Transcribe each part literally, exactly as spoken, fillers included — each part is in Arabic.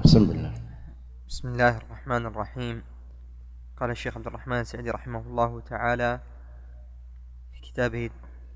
بسم الله. بسم الله الرحمن الرحيم. قال الشيخ عبد الرحمن السعدي رحمه الله تعالى في كتابه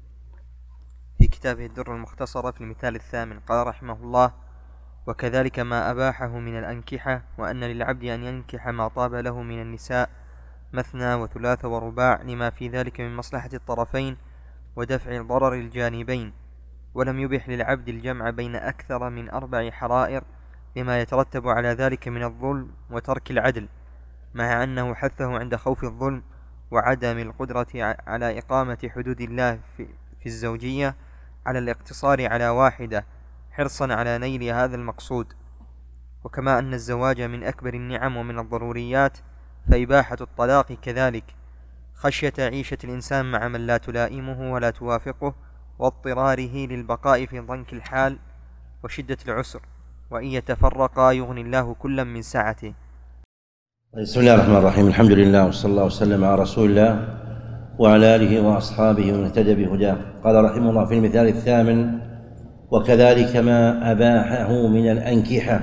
في كتابه الدر المختصرة في المثال الثامن، قال رحمه الله: وكذلك ما أباحه من الأنكحة، وأن للعبد أن ينكح ما طاب له من النساء مثنى وثلاث ورباع، لما في ذلك من مصلحة الطرفين ودفع ضرر الجانبين. ولم يبح للعبد الجمع بين أكثر من أربع حرائر لما يترتب على ذلك من الظلم وترك العدل، مع أنه حثه عند خوف الظلم وعدم القدرة على إقامة حدود الله في الزوجية على الاقتصار على واحدة، حرصا على نيل هذا المقصود. وكما أن الزواج من أكبر النعم ومن الضروريات، فإباحة الطلاق كذلك، خشية عيشة الإنسان مع من لا تلائمه ولا توافقه، واضطراره للبقاء في ضنك الحال وشدة العسر، وإن يتفرقا يغني الله كلا من سعته. بسم الله الرحمن الرحيم. الحمد لله، وصلى الله وسلم على رسول الله وعلى آله وأصحابه ومن اهتدى بهداه. قال رحمه الله في المثال الثامن: وكذلك ما أباحه من الأنكحة،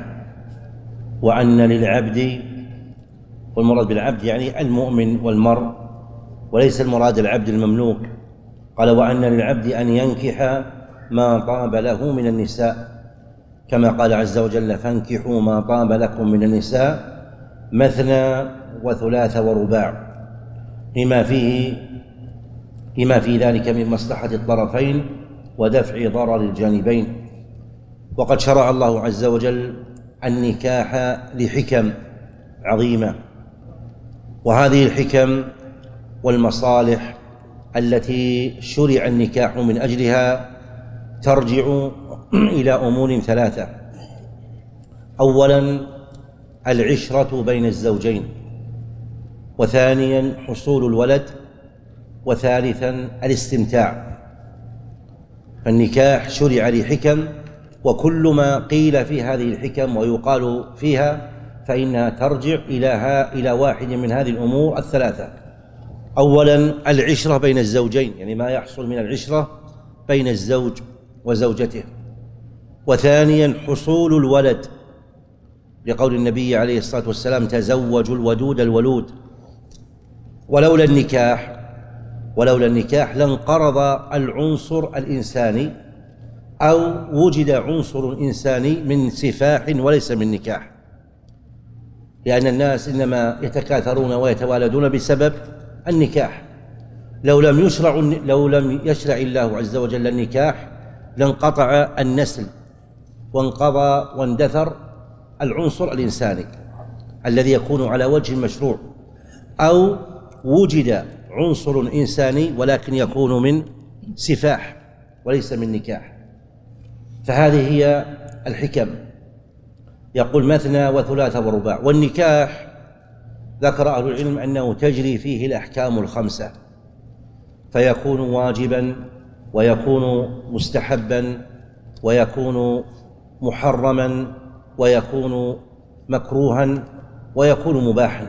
وأن للعبد، والمراد بالعبد يعني المؤمن والمرء، وليس المراد العبد المملوك. قال: وأن للعبد أن ينكح ما طاب له من النساء، كما قال عز وجل: فانكحوا ما طاب لكم من النساء مثنى وثلاث ورباع، لما فيه لما في ذلك من مصلحة الطرفين ودفع ضرر الجانبين. وقد شرع الله عز وجل النكاح لحكم عظيمة، وهذه الحكم والمصالح التي شرع النكاح من أجلها ترجع إلى أمور ثلاثة: أولاً العشرة بين الزوجين، وثانياً حصول الولد، وثالثاً الاستمتاع. فالنكاح شرع لحكم، وكل ما قيل في هذه الحكم ويقال فيها فإنها ترجع إلى إلى واحد من هذه الأمور الثلاثة. أولاً العشرة بين الزوجين، يعني ما يحصل من العشرة بين الزوج وزوجته. وثانياً حصول الولد، لقول النبي عليه الصلاة والسلام: تزوجوا الودود الولود. ولولا النكاح ولولا النكاح لانقرض العنصر الإنساني، أو وجد عنصر إنساني من سفاح وليس من نكاح، لأن الناس إنما يتكاثرون ويتوالدون بسبب النكاح. لو لم يشرع لو لم يشرع الله عز وجل النكاح لانقطع النسل وانقضى واندثر العنصر الإنساني الذي يكون على وجه المشروع، أو وجد عنصر إنساني ولكن يكون من سفاح وليس من نكاح. فهذه هي الحكم. يقول مثنى وثلاث ورباع. والنكاح ذكر أهل العلم أنه تجري فيه الأحكام الخمسة، فيكون واجبا ويكون مستحبا ويكون محرما ويكون مكروها ويكون مباحا.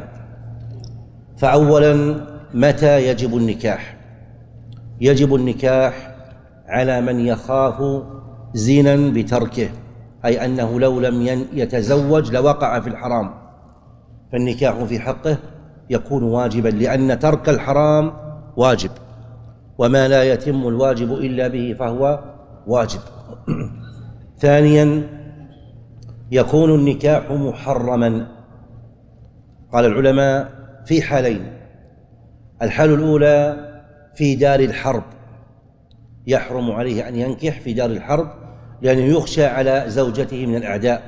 فأولا متى يجب النكاح؟ يجب النكاح على من يخاف زنا بتركه، أي أنه لو لم يتزوج لوقع في الحرام، فالنكاح في حقه يكون واجبا، لأن ترك الحرام واجب، وما لا يتم الواجب إلا به فهو واجب. ثانيا يكون النكاح محرما. قال العلماء في حالين: الحال الأولى في دار الحرب، يحرم عليه أن ينكح في دار الحرب لأنه يخشى على زوجته من الأعداء.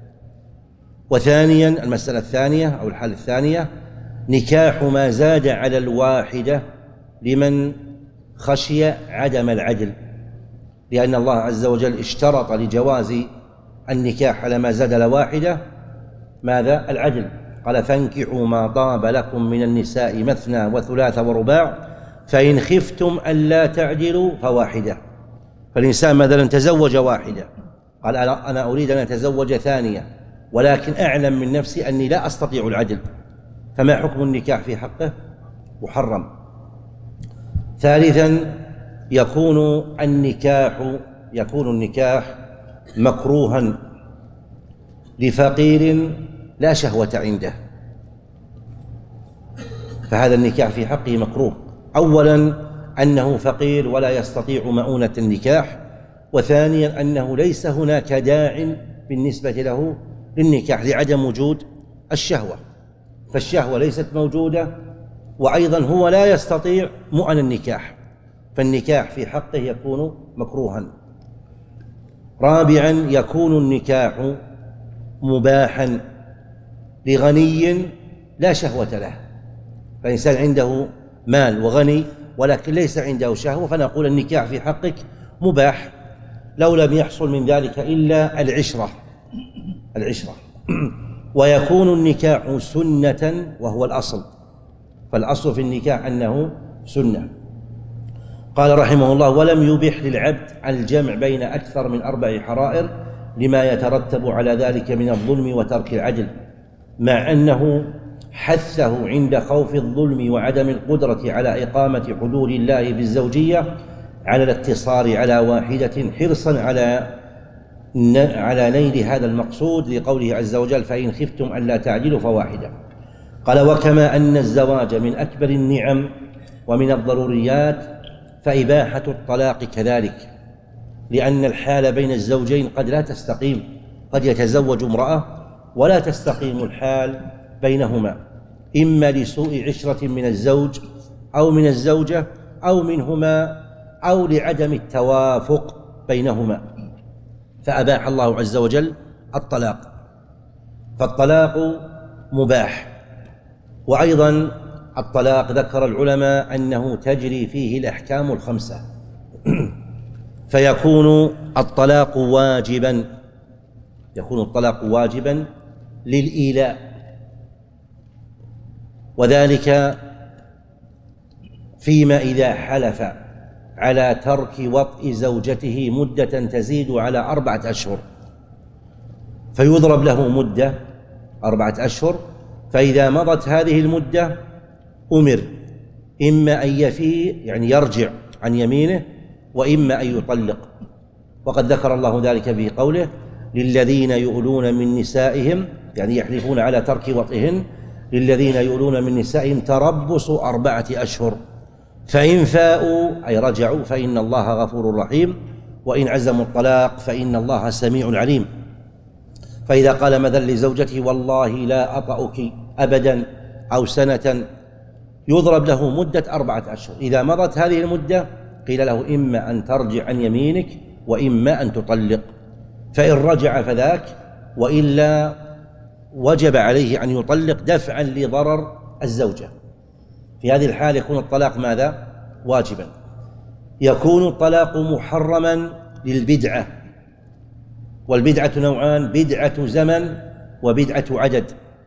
وثانيا المسألة الثانية أو الحالة الثانية نكاح ما زاد على الواحدة لمن خشي عدم العدل، لأن الله عز وجل اشترط لجواز النكاح على ما زاد على واحدة ماذا؟ العدل. قال: فانكحوا ما طاب لكم من النساء مثنى وثلاث ورباع فإن خفتم ألا تعدلوا فواحدة. فالإنسان مثلا تزوج واحدة، قال: أنا أريد أن أتزوج ثانية، ولكن أعلم من نفسي أني لا أستطيع العدل، فما حكم النكاح في حقه؟ محرم. ثالثا يكون النكاح يكون النكاح مكروها، لفقير لا شهوة عنده، فهذا النكاح في حقه مكروه. أولا أنه فقير ولا يستطيع مؤونة النكاح، وثانيا أنه ليس هناك داع بالنسبة له للنكاح لعدم وجود الشهوة، فالشهوة ليست موجودة، وأيضا هو لا يستطيع مؤن النكاح، فالنكاح في حقه يكون مكروها. رابعا يكون النكاح مباحا لغني لا شهوة له، فإنسان عنده مال وغني ولكن ليس عنده شهوة، فنقول النكاح في حقك مباح لو لم يحصل من ذلك إلا العشرة العشرة ويكون النكاح سنة وهو الأصل، فالأصل في النكاح أنه سنة. قال رحمه الله: ولم يبح للعبد الجمع بين أكثر من أربع حرائر لما يترتب على ذلك من الظلم وترك العدل، مع أنه حثه عند خوف الظلم وعدم القدرة على إقامة حدود الله في الزوجية على الاقتصار على واحدة حرصا على على نيل هذا المقصود، لقوله عز وجل: فإن خفتم ألا تعدلوا فواحدة. قال: وكما أن الزواج من أكبر النعم ومن الضروريات فإباحة الطلاق كذلك، لأن الحال بين الزوجين قد لا تستقيم، قد يتزوج امرأة ولا تستقيم الحال بينهما، إما لسوء عشرة من الزوج أو من الزوجة أو منهما أو لعدم التوافق بينهما، فأباح الله عز وجل الطلاق، فالطلاق مباح. وأيضا الطلاق ذكر العلماء أنه تجري فيه الأحكام الخمسة فيكون الطلاق واجبا يكون الطلاق واجبا للإيلاء، وذلك فيما إذا حلف على ترك وطئ زوجته مدة تزيد على أربعة أشهر، فيضرب له مدة أربعة أشهر، فإذا مضت هذه المدة أمر إما أن يفي يعني يرجع عن يمينه، وإما أن يطلق. وقد ذكر الله ذلك في قوله: للذين يؤلون من نسائهم، يعني يحلفون على ترك وطئهن، للذين يؤلون من نسائهم تربص أربعة أشهر، فإن فاءوا أي رجعوا فإن الله غفور رحيم، وإن عزموا الطلاق فإن الله سميع عليم. فإذا قال مثلا لزوجته: والله لا أطأك أبدا أو سنة، يضرب له مدة أربعة أشهر، إذا مضت هذه المدة قيل له: إما أن ترجع عن يمينك وإما أن تطلق، فإن رجع فذاك، وإلا وجب عليه أن يطلق دفعا لضرر الزوجة. في هذه الحال يكون الطلاق ماذا؟ واجبا. يكون الطلاق محرما للبدعة، والبدعة نوعان: بدعة زمن وبدعة عدد.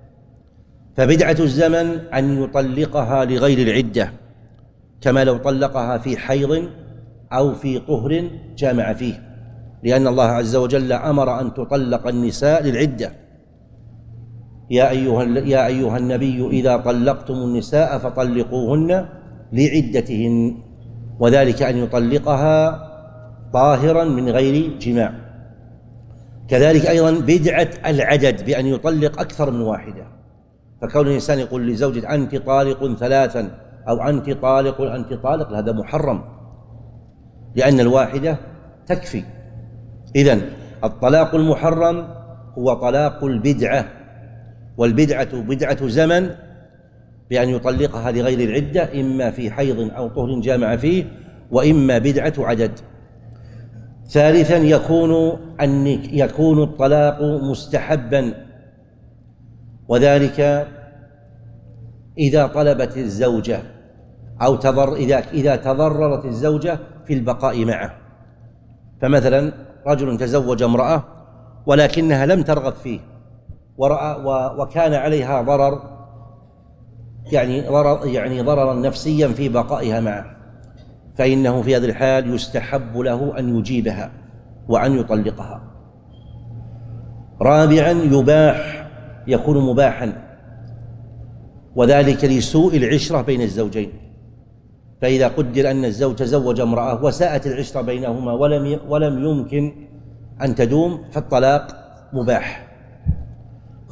فبدعة الزمن أن يطلقها لغير العدة، كما لو طلقها في حيض أو في طهر جامع فيه، لأن الله عز وجل أمر أن تطلق النساء للعدة: يا أيها, يا أيها النبي إذا طلقتم النساء فطلقوهن لعدتهن، وذلك أن يطلقها طاهرا من غير جماع. كذلك أيضا بدعة العدد، بأن يطلق أكثر من واحدة، فكون الإنسان يقول لزوجته: أنت طالق ثلاثا أو أنت طالق أنت طالق، هذا محرم، لأن الواحدة تكفي. إذن الطلاق المحرم هو طلاق البدعة، والبدعة بدعة زمن بأن يطلقها لغير العدة، إما في حيض أو طهر جامع فيه، وإما بدعة عدد. ثالثا يكون أن يكون الطلاق مستحبا، وذلك إذا طلبت الزوجة أو تضر إذا إذا تضررت الزوجة في البقاء معه. فمثلا رجل تزوج امرأة ولكنها لم ترغب فيه، ورأى وكان عليها ضرر يعني ضرر يعني ضررا نفسيا في بقائها معه، فإنه في هذه الحال يستحب له أن يجيبها وأن يطلقها. رابعا يباح يكون مباحا، وذلك لسوء العشرة بين الزوجين، فإذا قدر أن الزوج تزوج امرأة وساءت العشرة بينهما ولم ولم يمكن أن تدوم، فالطلاق مباح.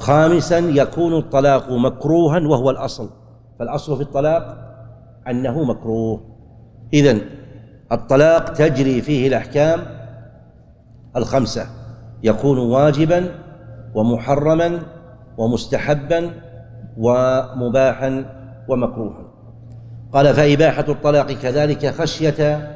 خامسا يكون الطلاق مكروها وهو الأصل، فالأصل في الطلاق أنه مكروه. إذن الطلاق تجري فيه الأحكام الخمسة، يكون واجبا ومحرما ومستحبا ومباحا ومكروها. قال فإباحة الطلاق كذلك خشية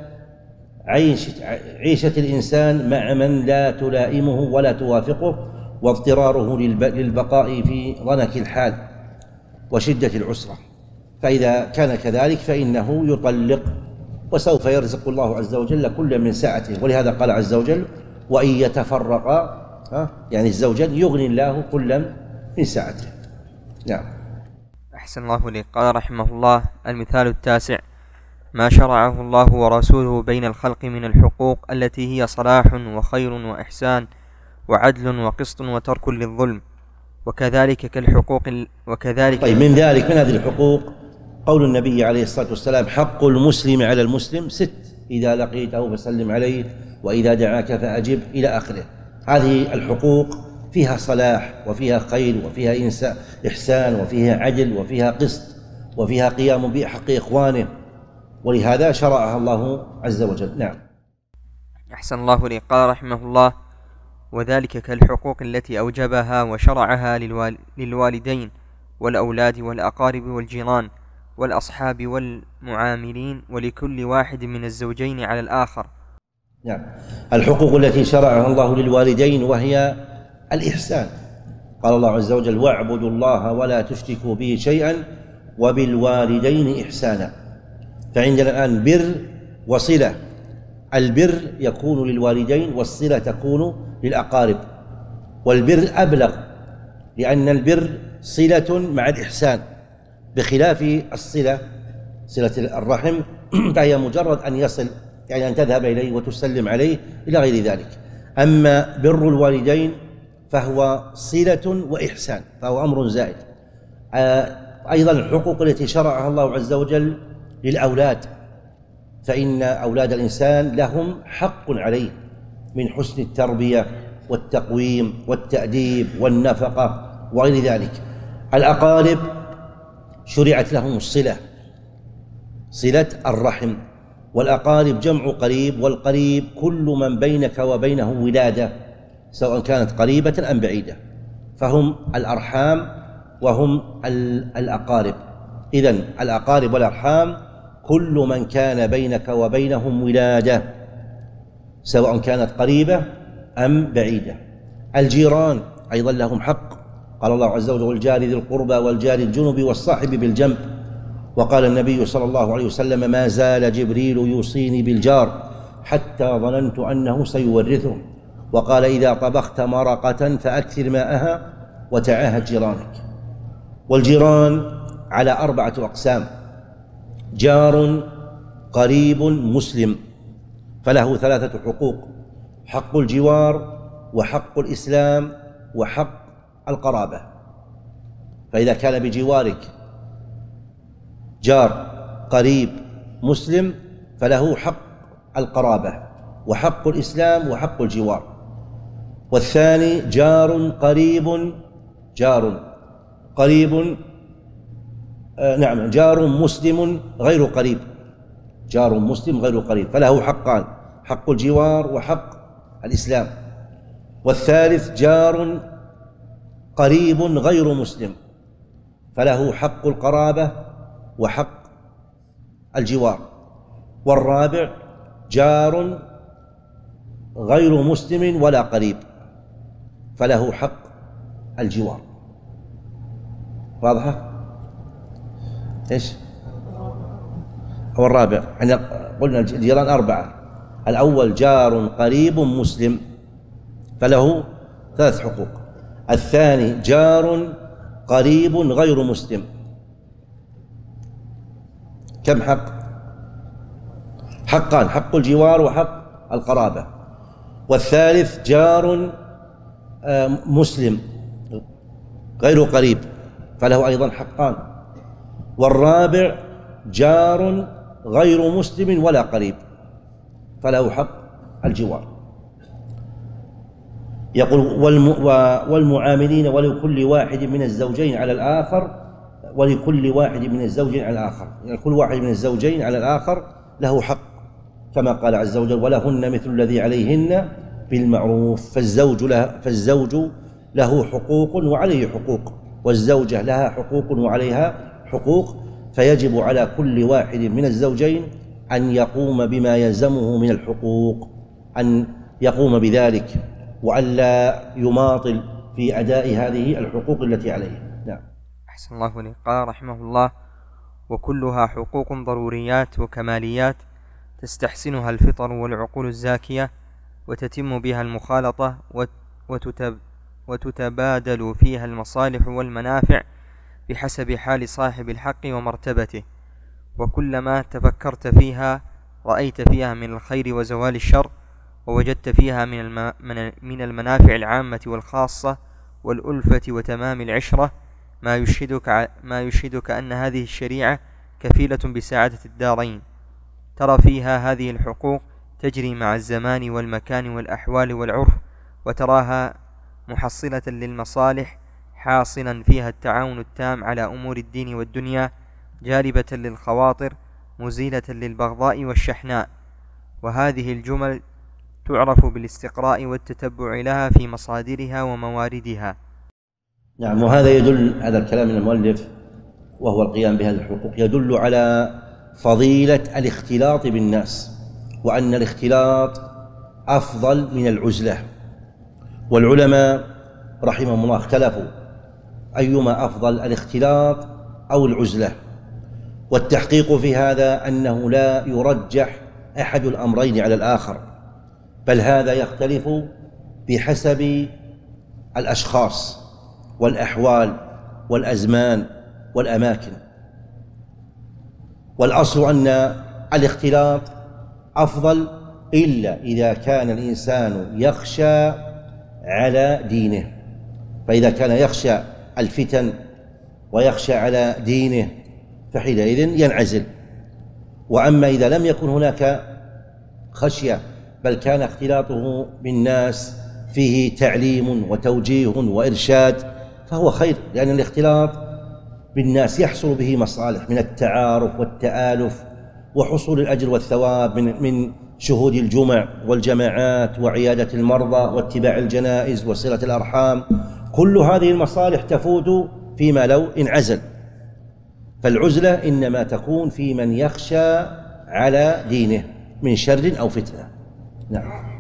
عيشة الإنسان مع من لا تلائمه ولا توافقه، واضطراره للبقاء في ضنك الحال وشدة العسرة، فإذا كان كذلك فإنه يطلق، وسوف يرزق الله عز وجل كل من سعته. ولهذا قال عز وجل وإن يتفرقا، يعني الزوجان يغني الله كلا من سعته. نعم. أحسن الله إليك. قال رحمه الله: المثال التاسع: ما شرعه الله ورسوله بين الخلق من الحقوق التي هي صلاح وخير وإحسان وعدل وقسط وترك للظلم، وكذلك كالحقوق ال... وكذلك طيب، من ذلك من هذه الحقوق قول النبي عليه الصلاة والسلام: حق المسلم على المسلم ست، إذا لقيته فسلم عليه، وإذا دعاك فأجب، إلى آخره. هذه الحقوق فيها صلاح وفيها خير وفيها إحسان وفيها عدل وفيها قسط وفيها قيام بحق إخوانه، ولهذا شرعها الله عز وجل. نعم. أحسن الله إليك. قال رحمه الله: وذلك كالحقوق التي أوجبها وشرعها للوال... للوالدين والأولاد والأقارب والجيران والأصحاب والمعاملين، ولكل واحد من الزوجين على الآخر. نعم. الحقوق التي شرعها الله للوالدين وهي الإحسان، قال الله عز وجل: واعبدوا الله ولا تشركوا به شيئا وبالوالدين إحسانا. فعندنا الآن بر وصلة، البر يكون للوالدين والصلة تكون للأقارب، والبر أبلغ لأن البر صلة مع الإحسان، بخلاف الصلة صلة الرحم فهي مجرد أن يصل، يعني أن تذهب إليه وتسلم عليه إلى غير ذلك. أما بر الوالدين فهو صلة وإحسان، فهو أمر زائد. أيضا الحقوق التي شرعها الله عز وجل للأولاد، فإن أولاد الإنسان لهم حق عليه من حسن التربية والتقويم والتأديب والنفقة وغير ذلك. الأقارب شرعت لهم الصلة، صلة الرحم، والأقارب جمع قريب، والقريب كل من بينك وبينه ولادة، سواء كانت قريبة أم بعيدة، فهم الأرحام وهم الأقارب. إذن الأقارب والأرحام كل من كان بينك وبينهم ولادة، سواء كانت قريبة أم بعيدة. الجيران أيضا لهم حق، قال الله عز وجل: والجار ذي القربى والجار الجنب والصاحب بالجنب. وقال النبي صلى الله عليه وسلم: ما زال جبريل يوصيني بالجار حتى ظننت أنه سيورثه. وقال: إذا طبخت مرقة فأكثر ماءها وتعاهد جيرانك. والجيران على أربعة أقسام: جار قريب مسلم، فله ثلاثة حقوق: حق الجوار وحق الإسلام وحق القرابة. فإذا كان بجوارك جار قريب مسلم فله حق القرابة وحق الإسلام وحق الجوار. والثاني جار قريب جار قريب آه نعم جار مسلم غير قريب، جار مسلم غير قريب، فله حقان: حق الجوار وحق الإسلام. والثالث جار قريب غير مسلم، فله حق القرابة وحق الجوار. والرابع جار غير مسلم ولا قريب، فله حق الجوار. واضحة؟ ايش؟ هو الرابع، احنا قلنا الجيران أربعة: الأول جار قريب مسلم فله ثلاث حقوق، الثاني جار قريب غير مسلم، كم حق؟ حقان: حق الجوار وحق القرابة. والثالث جار مسلم غير قريب فله أيضا حقان. والرابع جار غير مسلم ولا قريب فله حق الجوار. يقول والمعاملين ولكل واحد من الزوجين على الآخر ولكل واحد من الزوجين على الآخر، يعني كل واحد من الزوجين على الآخر له حق، كما قال عز وجل ولهن مثل الذي عليهن بالمعروف. فالزوج له, فالزوج له حقوق وعليه حقوق، والزوجة لها حقوق وعليها حقوق، فيجب على كل واحد من الزوجين أن يقوم بما يلزمه من الحقوق، أن يقوم بذلك وأن لا يماطل في أداء هذه الحقوق التي عليه. نعم. أحسن الله إليك. قال رحمه الله وكلها حقوق ضروريات وكماليات تستحسنها الفطر والعقول الزاكية، وتتم بها المخالطة وتتب وتتبادل فيها المصالح والمنافع بحسب حال صاحب الحق ومرتبته، وكلما تفكرت فيها رأيت فيها من الخير وزوال الشر، ووجدت فيها من, الم... من المنافع العامة والخاصة والألفة وتمام العشرة ما يشهدك, ع... ما يشهدك أن هذه الشريعة كفيلة بسعادة الدارين. ترى فيها هذه الحقوق تجري مع الزمان والمكان والأحوال والعرف، وتراها محصلة للمصالح، حاصلا فيها التعاون التام على أمور الدين والدنيا، جالبة للخواطر، مزيلة للبغضاء والشحناء. وهذه الجمل تعرف بالاستقراء والتتبع لها في مصادرها ومواردها. نعم. وهذا يدل، هذا الكلام من المؤلف وهو القيام بهذه الحقوق، يدل على فضيلة الاختلاط بالناس، وأن الاختلاط أفضل من العزلة. والعلماء رحمهم الله اختلفوا أيما أفضل، الاختلاط أو العزلة، والتحقيق في هذا أنه لا يرجح أحد الأمرين على الآخر، بل هذا يختلف بحسب الأشخاص والأحوال والأزمان والأماكن. والأصل أن الاختلاط أفضل إلا إذا كان الإنسان يخشى على دينه، فإذا كان يخشى الفتن ويخشى على دينه فحينئذ ينعزل. وأما إذا لم يكن هناك خشية بل كان اختلاطه بالناس فيه تعليم وتوجيه وإرشاد فهو خير، لأن الاختلاط بالناس يحصل به مصالح من التعارف والتآلف وحصول الأجر والثواب من من شهود الجمع والجماعات وعيادة المرضى واتباع الجنائز وصلة الأرحام. كل هذه المصالح تفوت فيما لو انعزل. فالعزلة إنما تكون في من يخشى على دينه من شر أو فتنة. نعم.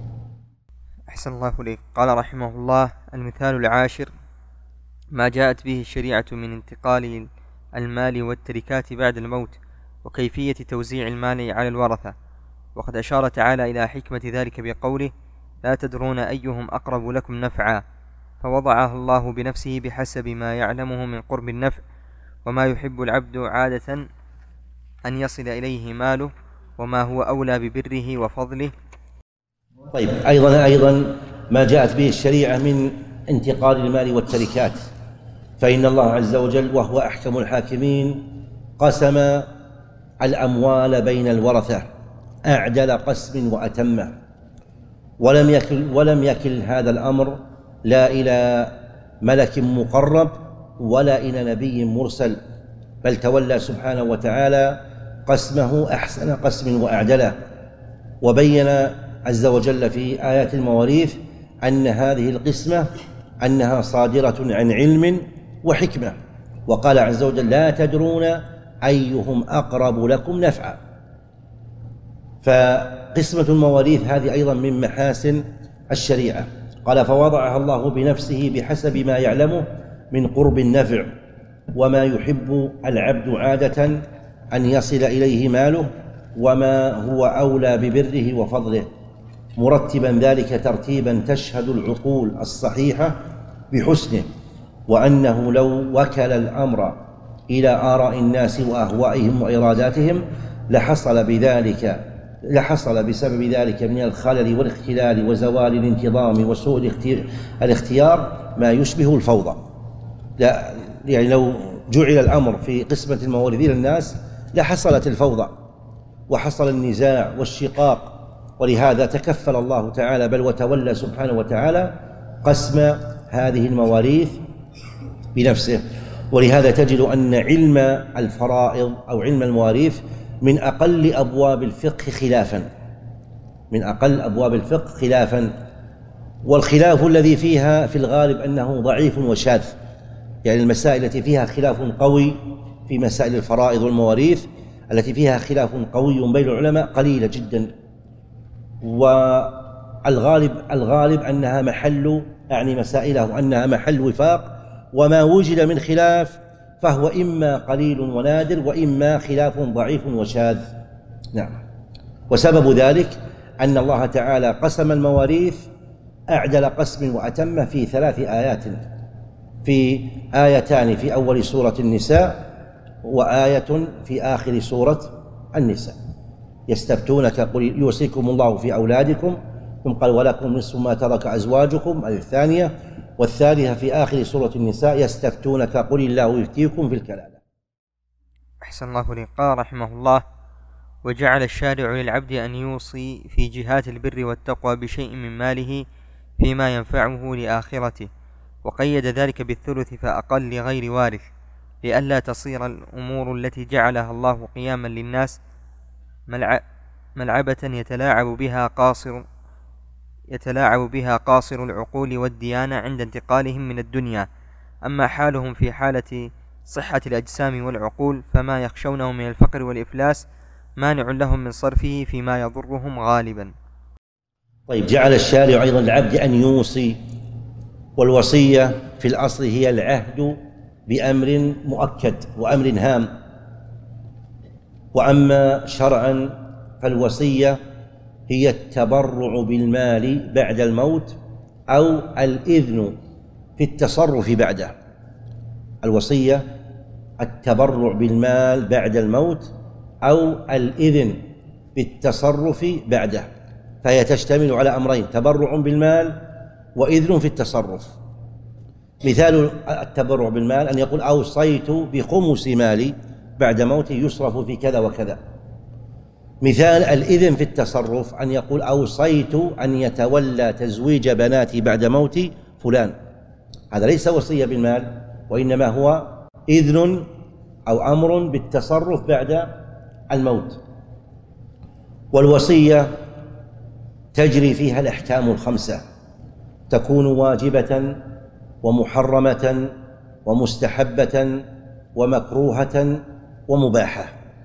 أحسن الله إليك. قال رحمه الله المثال العاشر ما جاءت به الشريعة من انتقال المال والتركات بعد الموت، وكيفية توزيع المال على الورثة. وقد أشار تعالى إلى حكمة ذلك بقوله لا تدرون أيهم أقرب لكم نفعا، فوضعها الله بنفسه بحسب ما يعلمه من قرب النفع، وما يحب العبد عادة أن يصل إليه ماله، وما هو أولى ببره وفضله. طيب، أيضا أيضا ما جاءت به الشريعة من انتقال المال والتركات، فإن الله عز وجل وهو أحكم الحاكمين قسم الأموال بين الورثة أعدل قسم وأتمه، ولم يكل, ولم يكل هذا الأمر لا إلى ملك مقرب ولا إلى نبي مرسل، بل تولى سبحانه وتعالى قسمه أحسن قسم وأعدله. وبين عز وجل في آيات المواريث أن هذه القسمة أنها صادرة عن علم وحكمة، وقال عز وجل لا تدرون أيهم أقرب لكم نفعا. فقسمة المواريث هذه أيضا من محاسن الشريعة. قال فوضعها الله بنفسه بحسب ما يعلمه من قرب النفع، وما يحب العبد عادة أن يصل إليه ماله، وما هو أولى ببره وفضله، مرتبا ذلك ترتيبا تشهد العقول الصحيحة بحسنه، وأنه لو وكل الأمر إلى آراء الناس وأهوائهم وإراداتهم لحصل بذلك لحصل بسبب ذلك من الخلل والاختلال وزوال الانتظام وسوء الاختيار ما يشبه الفوضى. لا يعني لو جعل الأمر في قسمة المواريث إلى الناس لحصلت الفوضى وحصل النزاع والشقاق ولهذا تكفل الله تعالى بل وتولى سبحانه وتعالى قسم هذه المواريث بنفسه. ولهذا تجد أن علم الفرائض أو علم المواريث من أقل أبواب الفقه خلافا من أقل أبواب الفقه خلافا والخلاف الذي فيها في الغالب أنه ضعيف وشاذ، يعني المسائل التي فيها خلاف قوي في مسائل الفرائض والمواريث التي فيها خلاف قوي بين العلماء قليلة جدا، والغالب الغالب أنها محل يعني مسائله أنها محل وفاق، وما وجد من خلاف فهو إما قليل ونادر وإما خلاف ضعيف وشاذ. نعم. وسبب ذلك أن الله تعالى قسم المواريث أعدل قسم وأتم في ثلاث آيات، في آيتان في أول سورة النساء وآية في آخر سورة النساء. يستفتونك قل يوصيكم الله في أولادكم، ثم قال ولكم نصف ما ترك أزواجكم الثانية، والثالثة في آخر سورة النساء يستفتونك قل الله يفتيكم في الكلالة. أحسن الله لي. قال رحمه الله: وجعل الشارع للعبد أن يوصي في جهات البر والتقوى بشيء من ماله فيما ينفعه لآخرته، وقيد ذلك بالثلث فأقل لغير وارث، لئلا تصير الأمور التي جعلها الله قياما للناس ملعبة يتلاعب بها قاصر يتلاعب بها قاصر العقول والديانة عند انتقالهم من الدنيا. أما حالهم في حالة صحة الأجسام والعقول فما يخشونه من الفقر والإفلاس مانع لهم من صرفه فيما يضرهم غالبا. طيب، جعل الشارع أيضا العبد أن يوصي، والوصية في الأصل هي العهد بأمر مؤكد وأمر هام، وأما شرعا فالوصية هي التبرع بالمال بعد الموت أو الإذن في التصرف بعده. الوصية التبرع بالمال بعد الموت أو الإذن بالتصرف بعده، فهي تشتمل على أمرين: تبرع بالمال وإذن في التصرف. مثال التبرع بالمال أن يقول أوصيت بخمس مالي بعد موتي يصرف في كذا وكذا. مثال الإذن في التصرف أن يقول أوصيت أن يتولى تزويج بناتي بعد موت فلان. هذا ليس وصية بالمال، وإنما هو إذن أو أمر بالتصرف بعد الموت. والوصية تجري فيها الأحكام الخمسة، تكون واجبة ومحرمة ومستحبة ومكروهة ومباحة.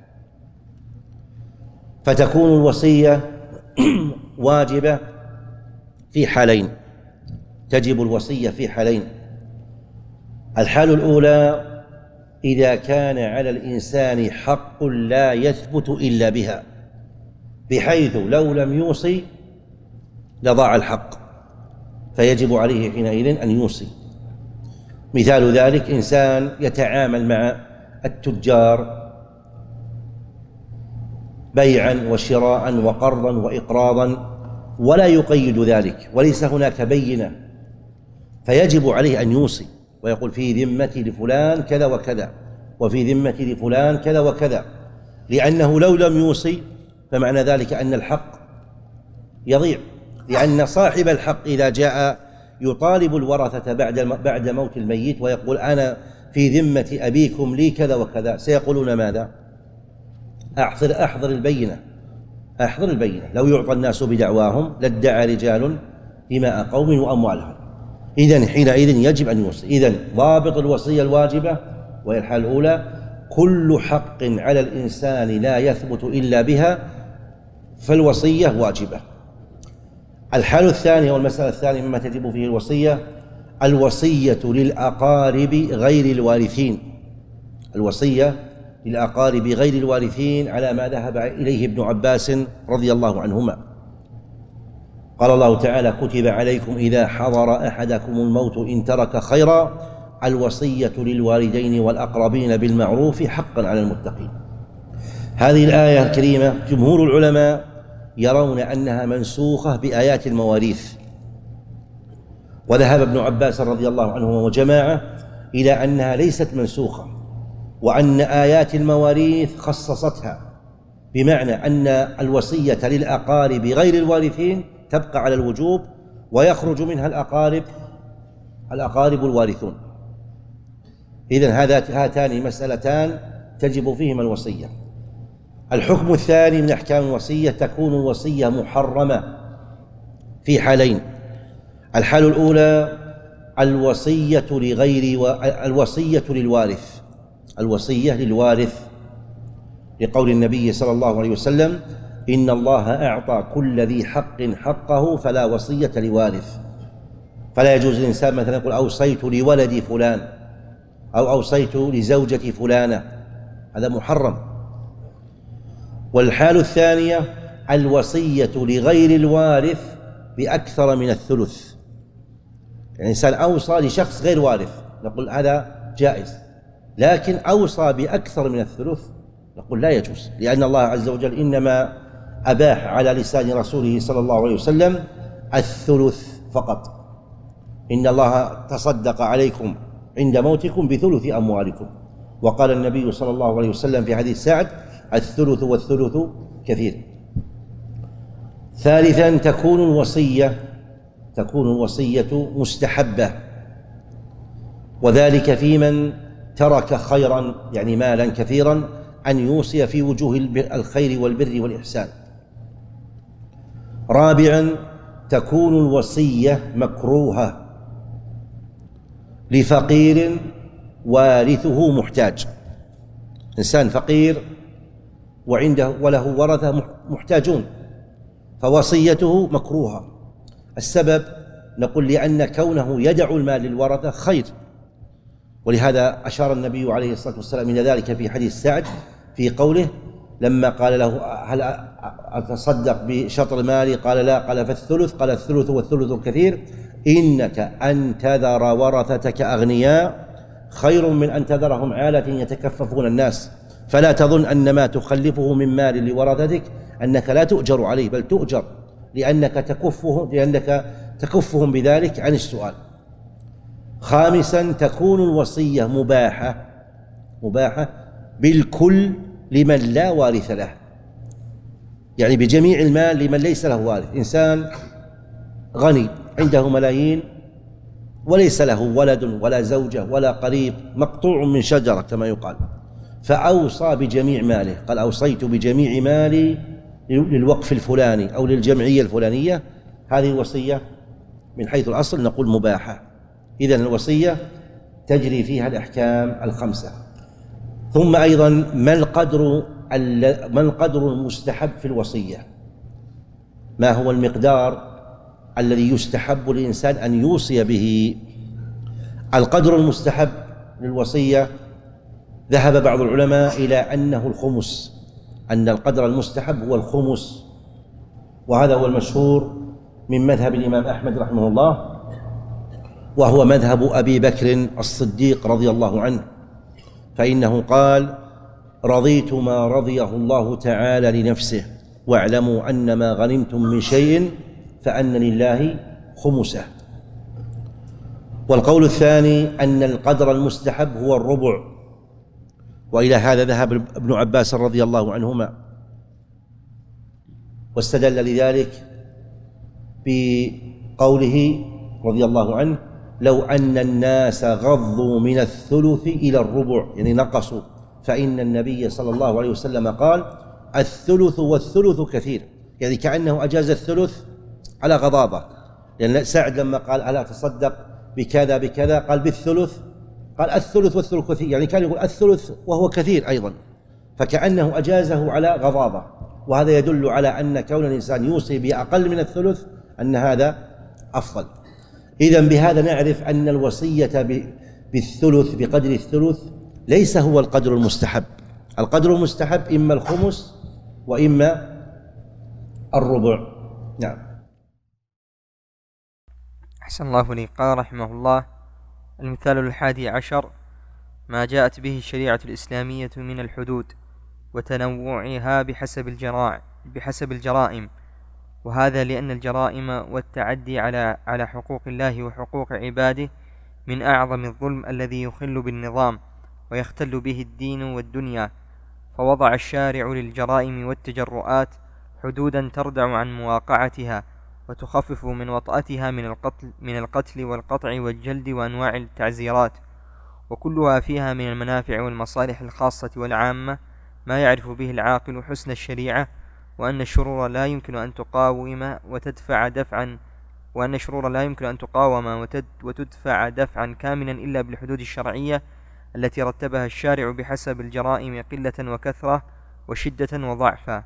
فتكون الوصية واجبة في حالين، تجب الوصية في حالين: الحال الأولى إذا كان على الإنسان حق لا يثبت إلا بها، بحيث لو لم يوصي لضاع الحق، فيجب عليه حينئذ أن يوصي. مثال ذلك إنسان يتعامل مع التجار بيعا وشراء وقرضا وإقراضا ولا يقيد ذلك وليس هناك بينة، فيجب عليه أن يوصي ويقول في ذمتي لفلان كذا وكذا وفي ذمتي لفلان كذا وكذا، لأنه لو لم يوصي فمعنى ذلك أن الحق يضيع، لأن صاحب الحق إذا جاء يطالب الورثة بعد بعد موت الميت ويقول أنا في ذمة أبيكم لي كذا وكذا، سيقولون ماذا؟ أحضر أحضر البينة أحضر البينة. لو يعطى الناس بدعواهم لادعى رجال دماء قوم وأموالهم. إذن حينئذ يجب أن يوصي. إذن ضابط الوصية الواجبة، وهي الحالة الأولى: كل حق على الإنسان لا يثبت إلا بها فالوصية واجبة. الحالة الثانية والمسألة الثانية مما تجب فيه الوصية: الوصية للأقارب غير الوارثين. الوصية للأقارب غير الوارثين على ما ذهب إليه ابن عباس رضي الله عنهما. قال الله تعالى: كتب عليكم إذا حضر أحدكم الموت إن ترك خيرا الوصية للوالدين والأقربين بالمعروف حقا على المتقين. هذه الآية الكريمة جمهور العلماء يرون أنها منسوخة بآيات المواريث، وذهب ابن عباس رضي الله عنه وجماعة إلى أنها ليست منسوخة، وأن آيات المواريث خصصتها بمعنى أن الوصية للأقارب غير الوارثين تبقى على الوجوب، ويخرج منها الأقارب الأقارب الوارثون. إذن هاتان مسألتان تجب فيهما الوصية. الحكم الثاني من أحكام الوصية: تكون الوصية محرمة في حالين. الحالة الأولى الوصية لغير و... الوصية للوارث الوصية للوارث لقول النبي صلى الله عليه وسلم: إن الله أعطى كل ذي حق حقه فلا وصية لوارث. فلا يجوز الإنسان مثلا يقول أوصيت لولد فلان أو أوصيت لزوجة فلانة، هذا محرم. والحال الثانية الوصية لغير الوارث بأكثر من الثلث، يعني إنسان أوصى لشخص غير وارث نقول هذا جائز، لكن أوصى بأكثر من الثلث نقول لا يجوز، لأن الله عز وجل إنما أباح على لسان رسوله صلى الله عليه وسلم الثلث فقط. إن الله تصدق عليكم عند موتكم بثلث أموالكم، وقال النبي صلى الله عليه وسلم في حديث سعد: الثلث والثلث كثير. ثالثا تكون الوصية تكون الوصية مستحبة، وذلك في من ترك خيرا يعني مالا كثيرا أن يوصي في وجوه الخير والبر والإحسان. رابعا تكون الوصية مكروهة لفقير وارثه محتاج، إنسان فقير وعنده وله ورثة محتاجون فوصيته مكروهة. السبب نقول لأن كونه يدع المال للورثة خير، ولهذا أشار النبي عليه الصلاة والسلام إلى ذلك في حديث سعد في قوله لما قال له: هل أتصدق بشطر مالي؟ قال: لا. قال: فالثلث. قال: الثلث والثلث كثير. إنك أن تذر ورثتك أغنياء خير من أن تذرهم عالة يتكففون الناس، فلا تظن أن ما تخلفه من مال لورثتك أنك لا تؤجر عليه، بل تؤجر لأنك تكفهم لأنك تكفهم بذلك عن السؤال. خامسا تكون الوصية مباحة مباحة بالكل لمن لا وارث له، يعني بجميع المال لمن ليس له وارث. إنسان غني عنده ملايين وليس له ولد ولا زوجة ولا قريب، مقطوع من شجرة كما يقال، فأوصى بجميع ماله، قال: أوصيت بجميع مالي للوقف الفلاني أو للجمعية الفلانية، هذه الوصية من حيث الأصل نقول مباحة. إذن الوصية تجري فيها الأحكام الخمسة. ثم أيضا ما القدر ما القدر المستحب في الوصية؟ ما هو المقدار الذي يستحب للإنسان أن يوصي به؟ القدر المستحب للوصية ذهب بعض العلماء إلى أنه الخمس، أن القدر المستحب هو الخمس، وهذا هو المشهور من مذهب الإمام أحمد رحمه الله، وهو مذهب أبي بكر الصديق رضي الله عنه، فإنه قال: رضيت ما رضيه الله تعالى لنفسه، واعلموا أن ما غنمتم من شيء فأن لله خمسه. والقول الثاني أن القدر المستحب هو الربع، وإلى هذا ذهب ابن عباس رضي الله عنهما، واستدل لذلك بقوله رضي الله عنه: لو أن الناس غضوا من الثلث إلى الربع، يعني نقصوا، فإن النبي صلى الله عليه وسلم قال: الثلث والثلث كثير، يعني كأنه أجاز الثلث على غضاضة، لأن سعد لما قال: ألا تصدق بكذا بكذا؟ قال: بالثلث. قال: الثلث والثلث كثير، يعني كان يقول الثلث وهو كثير أيضا، فكأنه أجازه على غضاضة. وهذا يدل على أن كون الإنسان يوصي بأقل من الثلث أن هذا أفضل. إذن بهذا نعرف أن الوصية بالثلث بقدر الثلث ليس هو القدر المستحب. القدر المستحب إما الخمس وإما الربع. نعم. أحسن الله لي. قال رحمه الله: المثال الحادي عشر ما جاءت به الشريعة الإسلامية من الحدود وتنوعها بحسب الجرائم بحسب الجرائم وهذا لأن الجرائم والتعدي على على حقوق الله وحقوق عباده من أعظم الظلم الذي يخل بالنظام ويختل به الدين والدنيا، فوضع الشارع للجرائم والتجرؤات حدودا تردع عن مواقعتها وتخفف من وطأتها من القتل, من القتل والقطع والجلد وأنواع التعزيرات، وكلها فيها من المنافع والمصالح الخاصة والعامة ما يعرف به العاقل حسن الشريعة، وأن الشرور لا يمكن أن تقاوم وتدفع دفعا وأن الشرور لا يمكن أن تقاوم وتدفع دفعا كاملا إلا بالحدود الشرعية التي رتبها الشارع بحسب الجرائم قلة وكثرة وشدة وضعفا.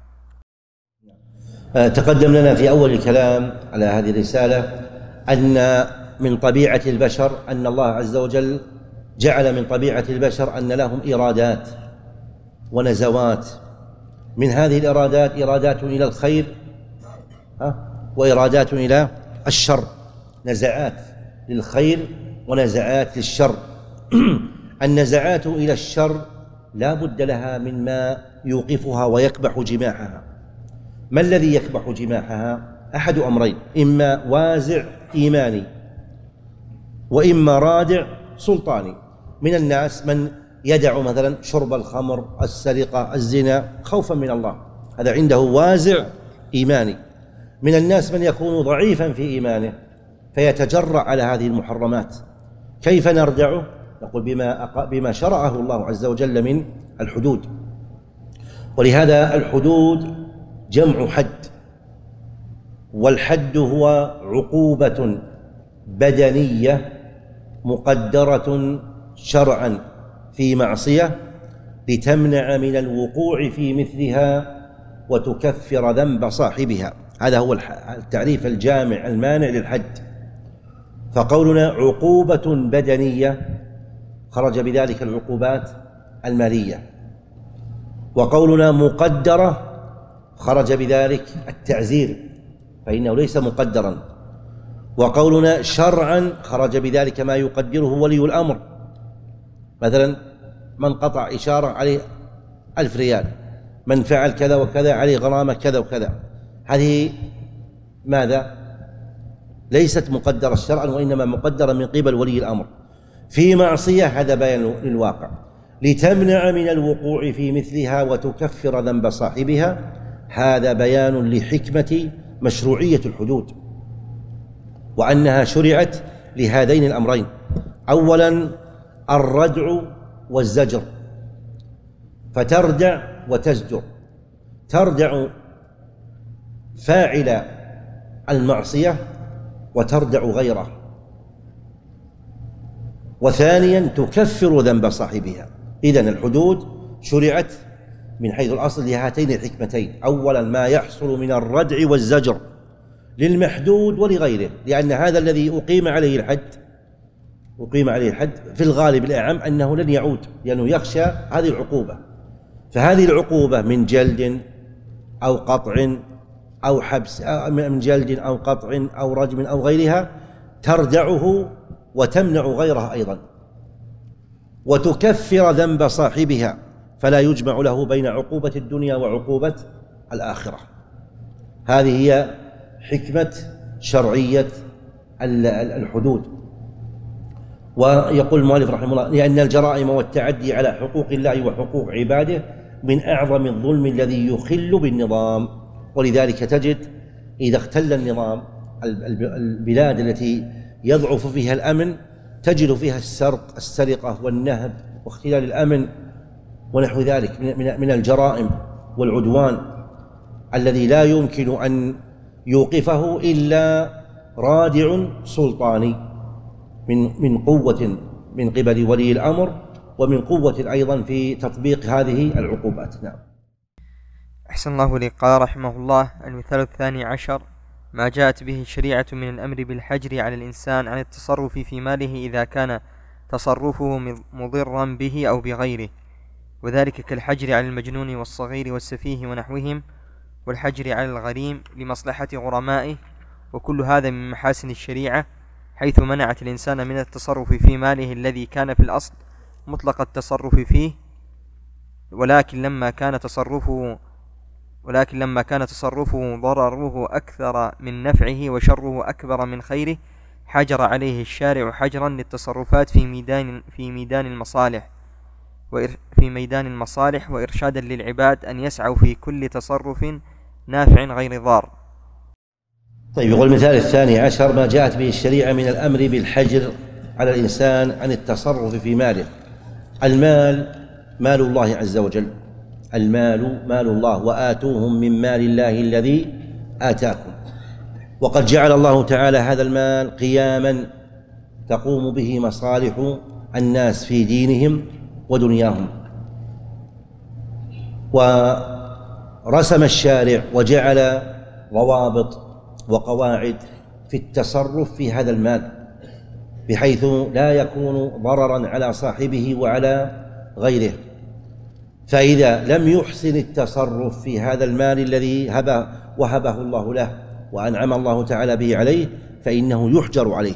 تقدم لنا في أول الكلام على هذه الرسالة أن من طبيعة البشر أن الله عز وجل جعل من طبيعة البشر أن لهم إرادات ونزوات. من هذه الإرادات إرادات إلى الخير وإرادات إلى الشر، نزعات للخير ونزعات للشر. النزعات إلى الشر لا بد لها من ما يوقفها ويكبح جماحها. ما الذي يكبح جماحها؟ أحد أمرين: إما وازع إيماني وإما رادع سلطاني. من الناس من يدع مثلا شرب الخمر، السرقة، الزنا خوفا من الله، هذا عنده وازع إيماني. من الناس من يكون ضعيفا في إيمانه فيتجرأ على هذه المحرمات. كيف نردعه؟ نقول بما, بما شرعه الله عز وجل من الحدود. ولهذا الحدود جمع حد، والحد هو عقوبة بدنية مقدرة شرعا في معصية لتمنع من الوقوع في مثلها وتكفر ذنب صاحبها. هذا هو التعريف الجامع المانع للحد. فقولنا عقوبة بدنية خرج بذلك العقوبات المالية، وقولنا مقدرة خرج بذلك التعزير فإنه ليس مقدرا، وقولنا شرعا خرج بذلك ما يقدره ولي الأمر. مثلا من قطع إشارة عليه ألف ريال، من فعل كذا وكذا عليه غرامة كذا وكذا. هذه ماذا؟ ليست مقدرة شرعا وإنما مقدرة من قبل ولي الأمر في معصية. هذا بيان للواقع لتمنع من الوقوع في مثلها وتكفر ذنب صاحبها. هذا بيان لحكمة مشروعية الحدود وأنها شرعت لهذين الأمرين: أولا الردع والزجر، فتردع وتزجر. تردع فاعل المعصية وتردع غيره. وثانيا تكفر ذنب صاحبها. إذن الحدود شرعت من حيث الأصل لهاتين الحكمتين: أولا ما يحصل من الردع والزجر للمحدود ولغيره، لأن هذا الذي أقيم عليه الحد أقيم عليه الحد في الغالب الأعم أنه لن يعود، لأنه يخشى هذه العقوبة. فهذه العقوبة من جلد أو قطع أو حبس، من جلد أو قطع أو رجم أو غيرها، تردعه وتمنع غيرها أيضا، وتكفر ذنب صاحبها، فلا يجمع له بين عقوبة الدنيا وعقوبة الآخرة. هذه هي حكمة شرعية الحدود. ويقول المؤلف رحمه الله: لأن الجرائم والتعدي على حقوق الله وحقوق عباده من أعظم الظلم الذي يخل بالنظام. ولذلك تجد إذا اختل النظام البلاد التي يضعف فيها الأمن تجد فيها السرق السرقة والنهب واختلال الأمن ونحو ذلك من الجرائم والعدوان الذي لا يمكن أن يوقفه إلا رادع سلطاني من من قوة من قبل ولي الأمر، ومن قوة أيضا في تطبيق هذه العقوبات. نعم. أحسن الله لي. قال رحمه الله: المثال الثاني عشر ما جاءت به الشريعة من الأمر بالحجر على الإنسان عن التصرف في ماله إذا كان تصرفه مضرا به أو بغيره، وذلك كالحجر على المجنون والصغير والسفيه ونحوهم، والحجر على الغريم لمصلحة غرمائه. وكل هذا من محاسن الشريعة، حيث منعت الإنسان من التصرف في ماله الذي كان في الأصل مطلق التصرف فيه، ولكن لما كان تصرفه ولكن لما كان تصرفه ضرره أكثر من نفعه وشره أكبر من خيره، حجر عليه الشارع حجرا للتصرفات في ميدان في ميدان المصالح. في ميدان المصالح وإرشادا للعباد أن يسعوا في كل تصرف نافع غير ضار. طيب، يقول المثال الثاني عشر ما جاءت به الشريعة من الأمر بالحجر على الإنسان عن التصرف في ماله. المال مال الله عز وجل، المال مال الله، وآتوهم من مال الله الذي آتاكم، وقد جعل الله تعالى هذا المال قياما تقوم به مصالح الناس في دينهم ودنياهم. ورسم الشارع وجعل ضوابط وقواعد في التصرف في هذا المال بحيث لا يكون ضررا على صاحبه وعلى غيره. فإذا لم يحسن التصرف في هذا المال الذي هبه وهبه الله له وأنعم الله تعالى به عليه فإنه يحجر عليه.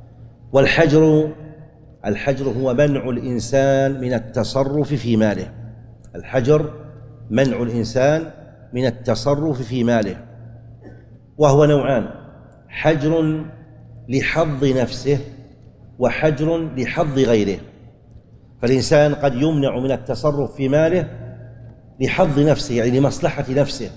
والحجر الحجر هو منع الإنسان من التصرف في ماله. الحجر منع الإنسان من التصرف في ماله، وهو نوعان: حجر لحظ نفسه وحجر لحظ غيره. فالإنسان قد يمنع من التصرف في ماله لحظ نفسه، يعني لمصلحة نفسه،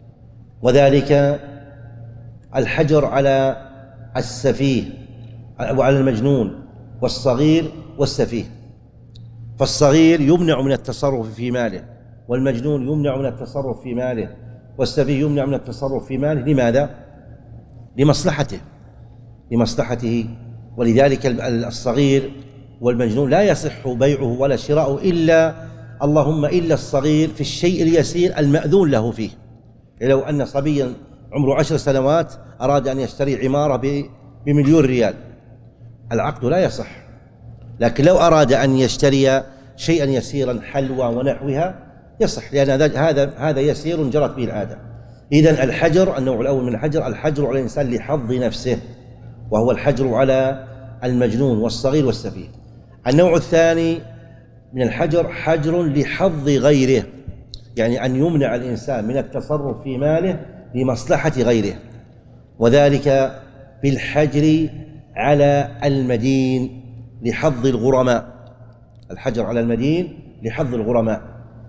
وذلك الحجر على السفيه وعلى المجنون والصغير والسفيه. فالصغير يمنع من التصرف في ماله، والمجنون يمنع من التصرف في ماله، والسفيه يمنع من التصرف في ماله. لماذا؟ لمصلحته لمصلحته ولذلك الصغير والمجنون لا يصح بيعه ولا شراؤه إلا اللهم إلا الصغير في الشيء اليسير المأذون له فيه. لو أن صبيا عمره عشر سنوات أراد أن يشتري عمارة بمليون ريال، العقد لا يصح. لكن لو أراد أن يشتري شيئا يسيرا حلوى ونحوها يصح، لأن هذا هذا يسير جرت به العادة. إذن الحجر النوع الأول من الحجر الحجر على الإنسان لحظ نفسه، وهو الحجر على المجنون والصغير والسفيه. النوع الثاني من الحجر حجر لحظ غيره، يعني أن يمنع الإنسان من التصرف في ماله لمصلحة غيره، وذلك بالحجر على المدين لحظ الغرماء. الحجر على المدين لحظ الغرماء،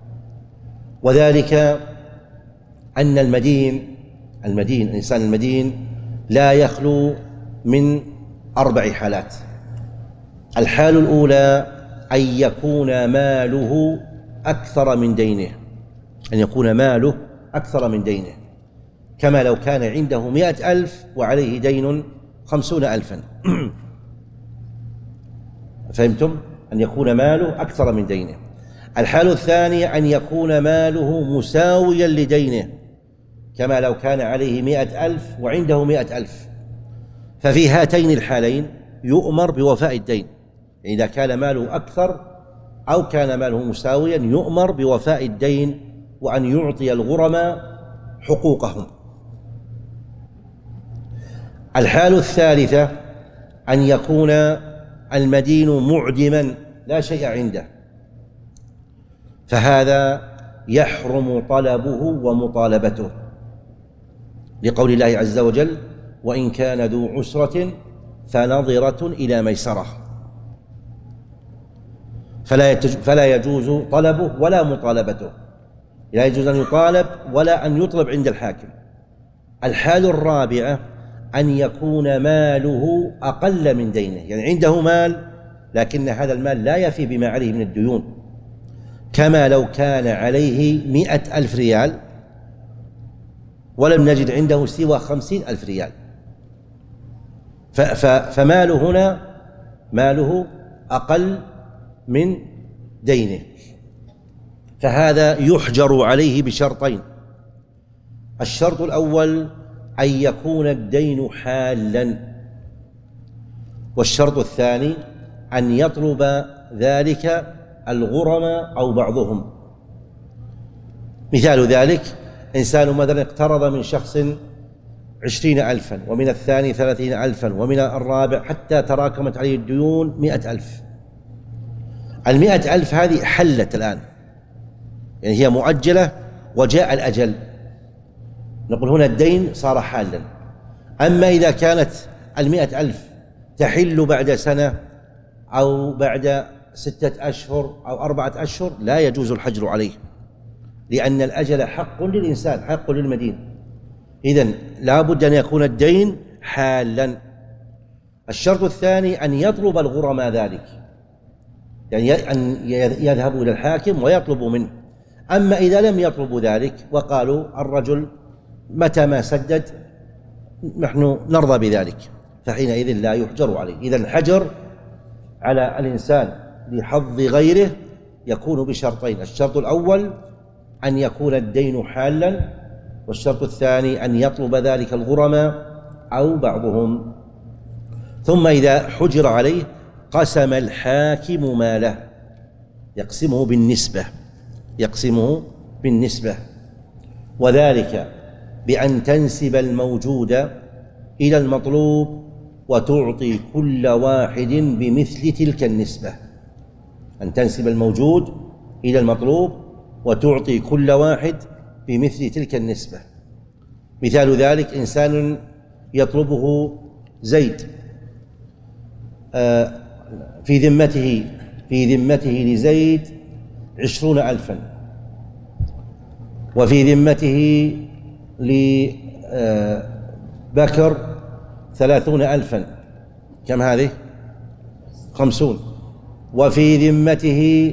وذلك أن المدين المدين الإنسان المدين لا يخلو من أربع حالات. الحال الأولى أن يكون ماله أكثر من دينه، أن يكون ماله أكثر من دينه، كما لو كان عنده مئة ألف وعليه دين خمسون ألفا. فهمتم؟ أن يكون ماله أكثر من دينه. الحال الثانية أن يكون ماله مساويا لدينه، كما لو كان عليه مئة ألف وعنده مئة ألف. ففي هاتين الحالين يؤمر بوفاء الدين. إذا كان ماله أكثر أو كان ماله مساويا يؤمر بوفاء الدين وأن يعطي الغرماء حقوقهم. الحال الثالثة أن يكون المدين معدما لا شيء عنده، فهذا يحرم طلبه ومطالبته، لقول الله عز وجل: وإن كان ذو عسرة فنظرة إلى ميسرة. فلا فلا يجوز طلبه ولا مطالبته، لا يجوز أن يطالب ولا أن يطلب عند الحاكم. الحال الرابعة أن يكون ماله أقل من دينه، يعني عنده مال لكن هذا المال لا يفي بما عليه من الديون، كما لو كان عليه مئة ألف ريال ولم نجد عنده سوى خمسين ألف ريال، فماله هنا ماله أقل من دينه، فهذا يحجر عليه بشرطين: الشرط الأول أن يكون الدين حالا، والشرط الثاني أن يطلب ذلك الغرماء أو بعضهم. مثال ذلك: إنسان مثلا اقترض من شخص عشرين ألفا، ومن الثاني ثلاثين ألفا، ومن الرابع حتى تراكمت عليه الديون مئة ألف. المئة ألف هذه حلت الآن، يعني هي مؤجلة وجاء الأجل، نقول هنا الدين صار حالا. أما إذا كانت المئة ألف تحل بعد سنة أو بعد ستة أشهر أو أربعة أشهر لا يجوز الحجر عليه، لأن الأجل حق للإنسان، حق للمدين. إذن لا بد أن يكون الدين حالا. الشرط الثاني أن يطلب الغرماء ذلك، يعني أن يذهبوا إلى الحاكم ويطلبوا منه. أما إذا لم يطلبوا ذلك وقالوا الرجل متى ما سدد نحن نرضى بذلك، فحينئذ لا يحجر عليه. إذن الحجر على الإنسان لحظ غيره يكون بشرطين: الشرط الأول أن يكون الدين حالا، والشرط الثاني أن يطلب ذلك الغرماء أو بعضهم. ثم إذا حجر عليه قسم الحاكم ماله، يقسمه بالنسبة، يقسمه بالنسبة، وذلك بأن تنسب الموجود إلى المطلوب وتعطي كل واحد بمثل تلك النسبة. أن تنسب الموجود إلى المطلوب وتعطي كل واحد بمثل تلك النسبة. مثال ذلك: إنسان يطلبه زيد في ذمته في ذمته لزيد عشرون ألفا، وفي ذمته لبكر ثلاثون ألفا، كم هذه؟ خمسون. وفي ذمته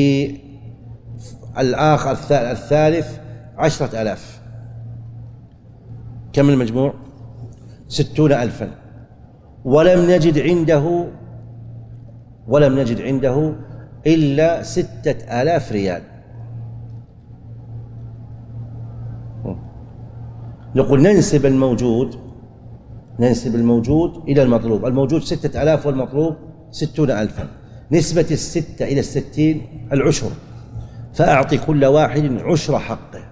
للآخر الثالث عشرة ألاف، كم المجموع؟ ستون ألفا. ولم نجد عنده ولم نجد عنده إلا ستة آلاف ريال. نقول ننسب الموجود ننسب الموجود إلى المطلوب. الموجود ستة آلاف والمطلوب ستون ألفا. نسبة الستة إلى الستين العشر، فأعطي كل واحد عشر حقه.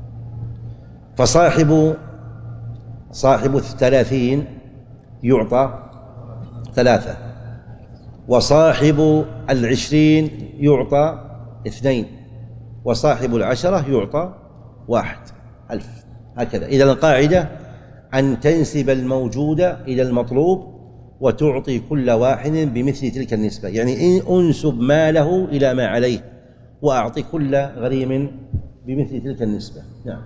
فصاحب صاحب الثلاثين يعطى ثلاثة، وصاحب العشرين يعطى اثنين، وصاحب العشرة يعطى واحد ألف. هكذا. إذا القاعدة أن تنسب الموجود إلى المطلوب وتعطي كل واحد بمثل تلك النسبة، يعني إن أنسب ماله إلى ما عليه وأعطي كل غريم بمثل تلك النسبة. نعم.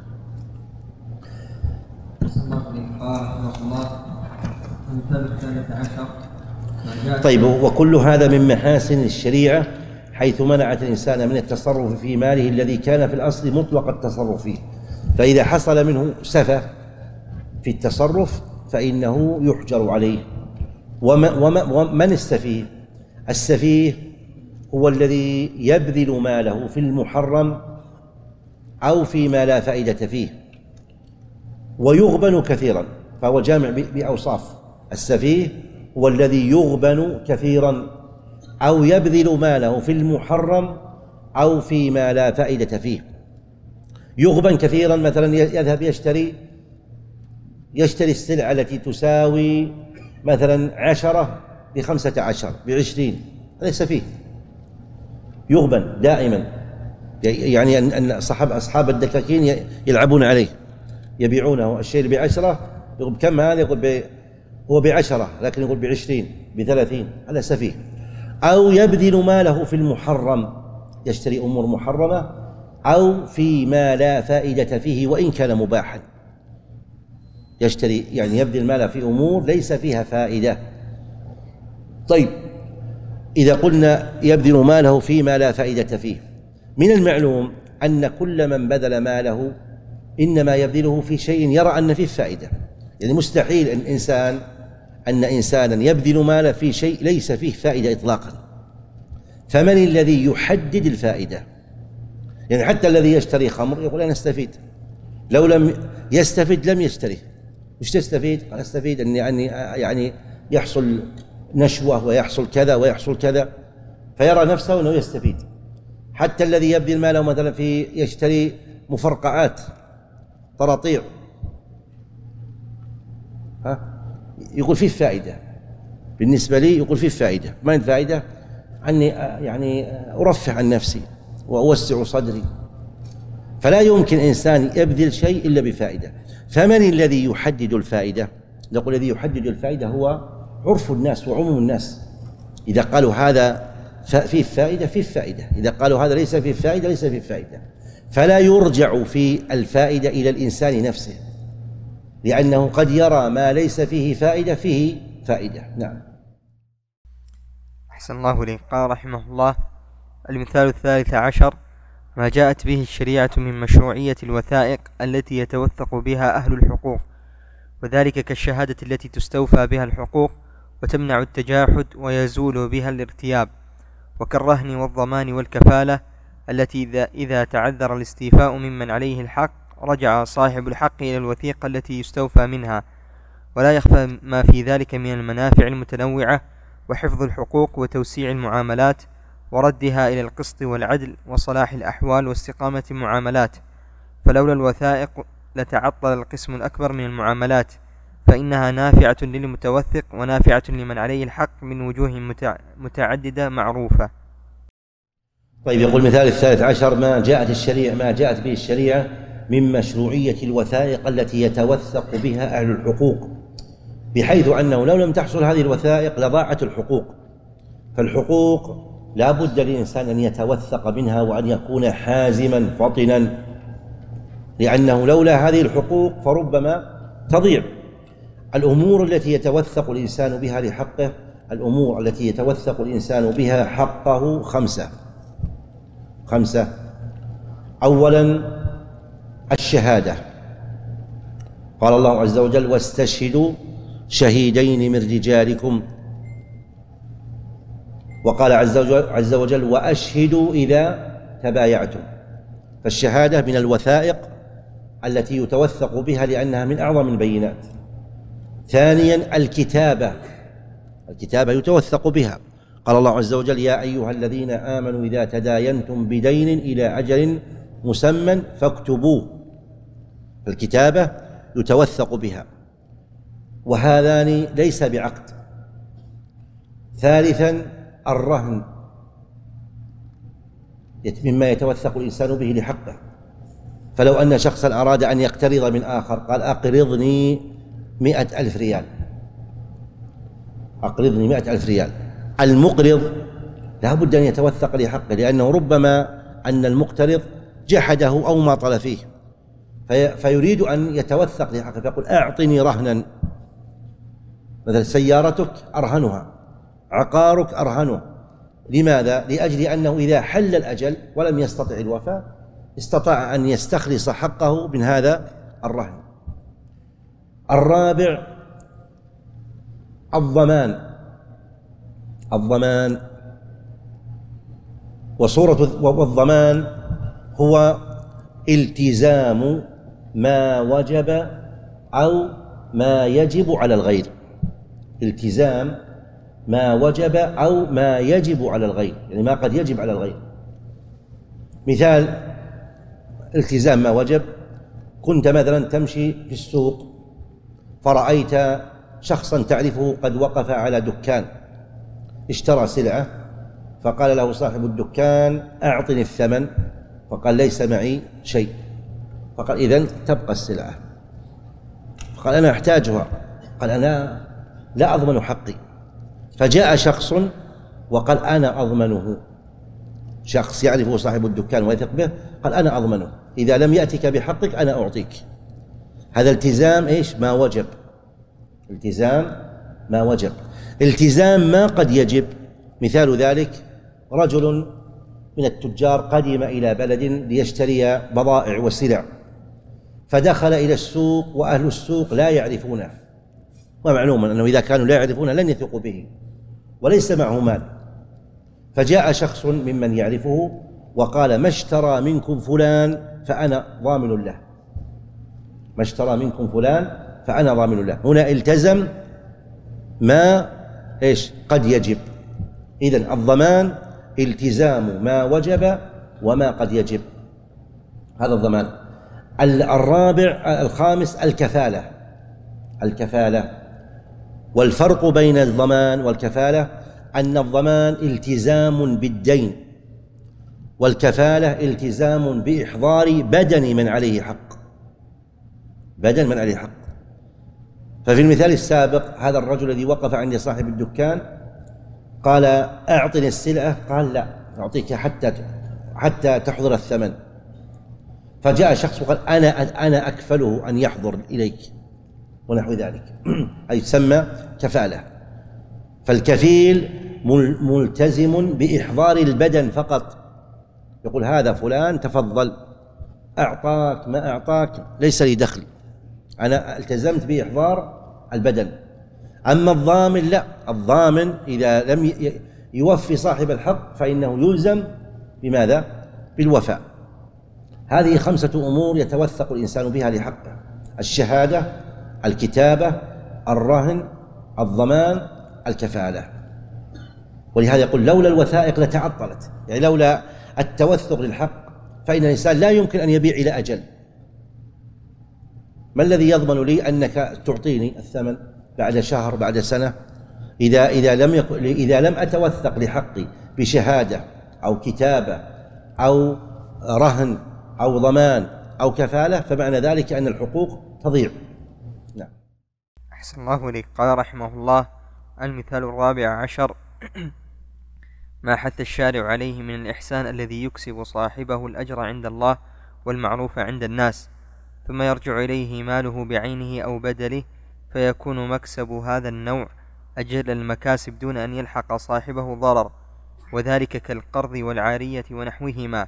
طيب، وكل هذا من محاسن الشريعة، حيث منعت الإنسان من التصرف في ماله الذي كان في الأصل مطلق التصرف فيه، فإذا حصل منه سفة في التصرف فإنه يحجر عليه. ومن السفيه؟ السفيه هو الذي يبذل ماله في المحرم أو فيما لا فائدة فيه ويغبن كثيرا، فهو جامع بأوصاف. السفيه هو الذي يغبن كثيرا أو يبذل ماله في المحرم أو فيما لا فائدة فيه. يغبن كثيرا، مثلا يذهب يشتري يشتري السلعة التي تساوي مثلا عشرة بخمسة عشر بعشرين، هذا سفيه يغبن دائما، يعني أن أصحاب أصحاب الدكاكين يلعبون عليه، يبيعونه الشيء بعشرة، يقول كم هذا؟ يقول هو بعشرة لكن يقول بعشرين بثلاثين، هذا سفيه. أو يبذل ماله في المحرم، يشتري أمور محرمة أو فيما لا فائدة فيه وإن كان مباحا، يشتري يعني يبذل ماله في أمور ليس فيها فائدة. طيب، إذا قلنا يبذل ماله فيما لا فائدة فيه، من المعلوم أن كل من بذل ماله إنما يبذله في شيء يرى أن فيه فائدة، يعني مستحيل أن إنسان أن إنسانا يبذل ماله في شيء ليس فيه فائدة إطلاقا. فمن الذي يحدد الفائدة؟ يعني حتى الذي يشتري خمر يقول أنا استفيد، لو لم يستفيد لم يشتري. وش تستفيد؟ قال استفيد أن يعني يعني يحصل نشوة ويحصل كذا ويحصل كذا، فيرى نفسه أنه يستفيد. حتى الذي يبذل ماله مثلا في يشتري مفرقعات طراطيع، ها يقول فيه فائدة، بالنسبة لي يقول فيه فائدة. ما الفائدة؟ أني يعني أرفع عن نفسي وأوسع صدري. فلا يمكن إنسان يبذل شيء إلا بفائدة. فمن الذي يحدد الفائدة؟ نقول الذي يحدد الفائدة هو عرف الناس وعموم الناس. إذا قالوا هذا فيه فائدة فيه فائدة، إذا قالوا هذا ليس فيه فائدة ليس فيه فائدة، فلا يرجع في الفائدة إلى الإنسان نفسه، لأنه قد يرى ما ليس فيه فائدة فيه فائدة. نعم. أحسن الله إليك. قال رحمه الله: المثال الثالث عشر: ما جاءت به الشريعة من مشروعية الوثائق التي يتوثق بها أهل الحقوق، وذلك كالشهادة التي تستوفى بها الحقوق وتمنع التجاحد ويزول بها الارتياب، وكالرهن والضمان والكفالة التي إذا تعذر الاستيفاء ممن عليه الحق رجع صاحب الحق إلى الوثيقة التي يستوفى منها، ولا يخفى ما في ذلك من المنافع المتنوعة وحفظ الحقوق وتوسيع المعاملات وردها إلى القسط والعدل وصلاح الأحوال واستقامة المعاملات. فلولا الوثائق لتعطل القسم الأكبر من المعاملات، فإنها نافعة للمتوثق ونافعة لمن عليه الحق من وجوه متعددة معروفة. طيب، يقول المثال الثالث عشر: ما جاءت الشريعة ما جاءت به الشريعة من مشروعية الوثائق التي يتوثق بها أهل الحقوق، بحيث أنه لو لم تحصل هذه الوثائق لضاعت الحقوق. فالحقوق لا بد للإنسان أن يتوثق منها وأن يكون حازما فطنا، لأنه لولا هذه الحقوق فربما تضيع. الأمور التي يتوثق الإنسان بها لحقه الأمور التي يتوثق الإنسان بها حقه خمسة خمسة أولا الشهادة. قال الله عز وجل: واستشهدوا شهيدين من رجالكم. وقال عز وجل, عز وجل: وأشهدوا إذا تبايعتم. فالشهادة من الوثائق التي يتوثق بها لأنها من أعظم البينات. ثانيا الكتابة الكتابة يتوثق بها. قال الله عز وجل: يا أيها الذين آمنوا إذا تداينتم بدين إلى أجل مسمى فاكتبوه. الكتابة يتوثق بها، وهذان ليس بعقد. ثالثا الرهن مما يتوثق الإنسان به لحقه. فلو أن شخصا أراد أن يقترض من آخر قال: أقرضني مئة ألف ريال أقرضني مئة ألف ريال المقرض لا بد أن يتوثق لحقه، لأنه ربما أن المقترض جحده أو ماطل فيه، في فيريد أن يتوثق لحقه، فيقول: أعطني رهنا، مثلا سيارتك أرهنها، عقارك أرهنه. لماذا؟ لأجل أنه إذا حل الأجل ولم يستطع الوفاء استطاع أن يستخلص حقه من هذا الرهن. الرابع الضمان الضمان وصورة والضمان هو التزام ما وجب أو ما يجب على الغير التزام ما وجب أو ما يجب على الغير، يعني ما قد يجب على الغير. مثال التزام ما وجب: كنت مثلا تمشي في السوق فرأيت شخصا تعرفه قد وقف على دكان اشترى سلعة، فقال له صاحب الدكان: أعطني الثمن، فقال: ليس معي شيء، فقال: إذن تبقى السلعة. فقال: أنا أحتاجها، قال: أنا لا أضمن حقي. فجاء شخص وقال: أنا أضمنه، شخص يعرفه صاحب الدكان ويثق به، قال: أنا أضمنه، إذا لم يأتك بحقك أنا أعطيك. هذا التزام إيش؟ ما وجب التزام ما وجب. التزام ما قد يجب، مثال ذلك رجل من التجار قدم إلى بلد ليشتري بضائع وسلع، فدخل إلى السوق وأهل السوق لا يعرفونه، ومعلوم أنه إذا كانوا لا يعرفونه لن يثقوا به، وليس معه مال. فجاء شخص ممن يعرفه وقال: ما اشترى منكم فلان فأنا ضامن له ما اشترى منكم فلان فأنا ضامن له. هنا التزم ما إيش قد يجب. إذن الضمان التزام ما وجب وما قد يجب، هذا الضمان. الرابع الخامس الكفالة الكفالة والفرق بين الضمان والكفالة أن الضمان التزام بالدين، والكفالة التزام بإحضار بدن من عليه حق بدن من عليه حق. ففي المثال السابق هذا الرجل الذي وقف عند صاحب الدكان قال أعطني السلعة، قال لا أعطيك حتى حتى تحضر الثمن. فجاء شخص وقال أنا أنا أكفله أن يحضر إليك ونحو ذلك أي تسمى كفالة. فالكفيل ملتزم بإحضار البدن فقط، يقول هذا فلان تفضل، أعطاك ما أعطاك ليس لي دخل، أنا التزمت بإحضار البدن. أما الضامن لا، الضامن إذا لم يوفي صاحب الحق فإنه يلزم بماذا؟ بالوفاء. هذه خمسة أمور يتوثق الإنسان بها لحقه: الشهادة، الكتابة، الرهن، الضمان، الكفالة. ولهذا يقول لولا الوثائق لتعطلت، يعني لولا التوثق للحق فإن الإنسان لا يمكن أن يبيع إلى أجل. ما الذي يضمن لي أنك تعطيني الثمن بعد شهر بعد سنة؟ إذا إذا لم يكن إذا لم أتوثق لحقي بشهادة أو كتابة أو رهن أو ضمان أو كفالة فمعنى ذلك أن الحقوق تضيع. نعم. أحسن الله إليك. قال رحمه الله: المثال الرابع عشر ما حث الشارع عليه من الإحسان الذي يكسب صاحبه الأجر عند الله والمعروف عند الناس، ثم يرجع إليه ماله بعينه أو بدله، فيكون مكسب هذا النوع أجل المكاسب دون أن يلحق صاحبه ضرر، وذلك كالقرض والعارية ونحوهما.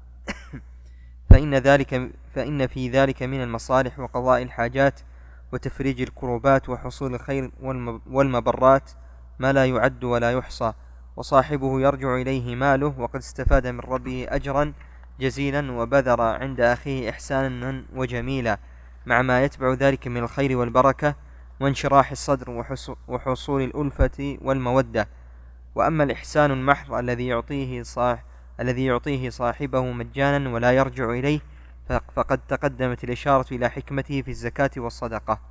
فإن ذلك فإن في ذلك من المصالح وقضاء الحاجات وتفريج الكروبات وحصول الخير والمبرات ما لا يعد ولا يحصى، وصاحبه يرجع إليه ماله وقد استفاد من ربه أجرا جزيلا وبذر عند أخيه إحسانا وجميلا، مع ما يتبع ذلك من الخير والبركة وانشراح الصدر وحصول الألفة والمودة. وأما الإحسان المحض الذي يعطيه صاح الذي يعطيه صاحبه مجانا ولا يرجع إليه فقد تقدمت الإشارة إلى حكمته في الزكاة والصدقة.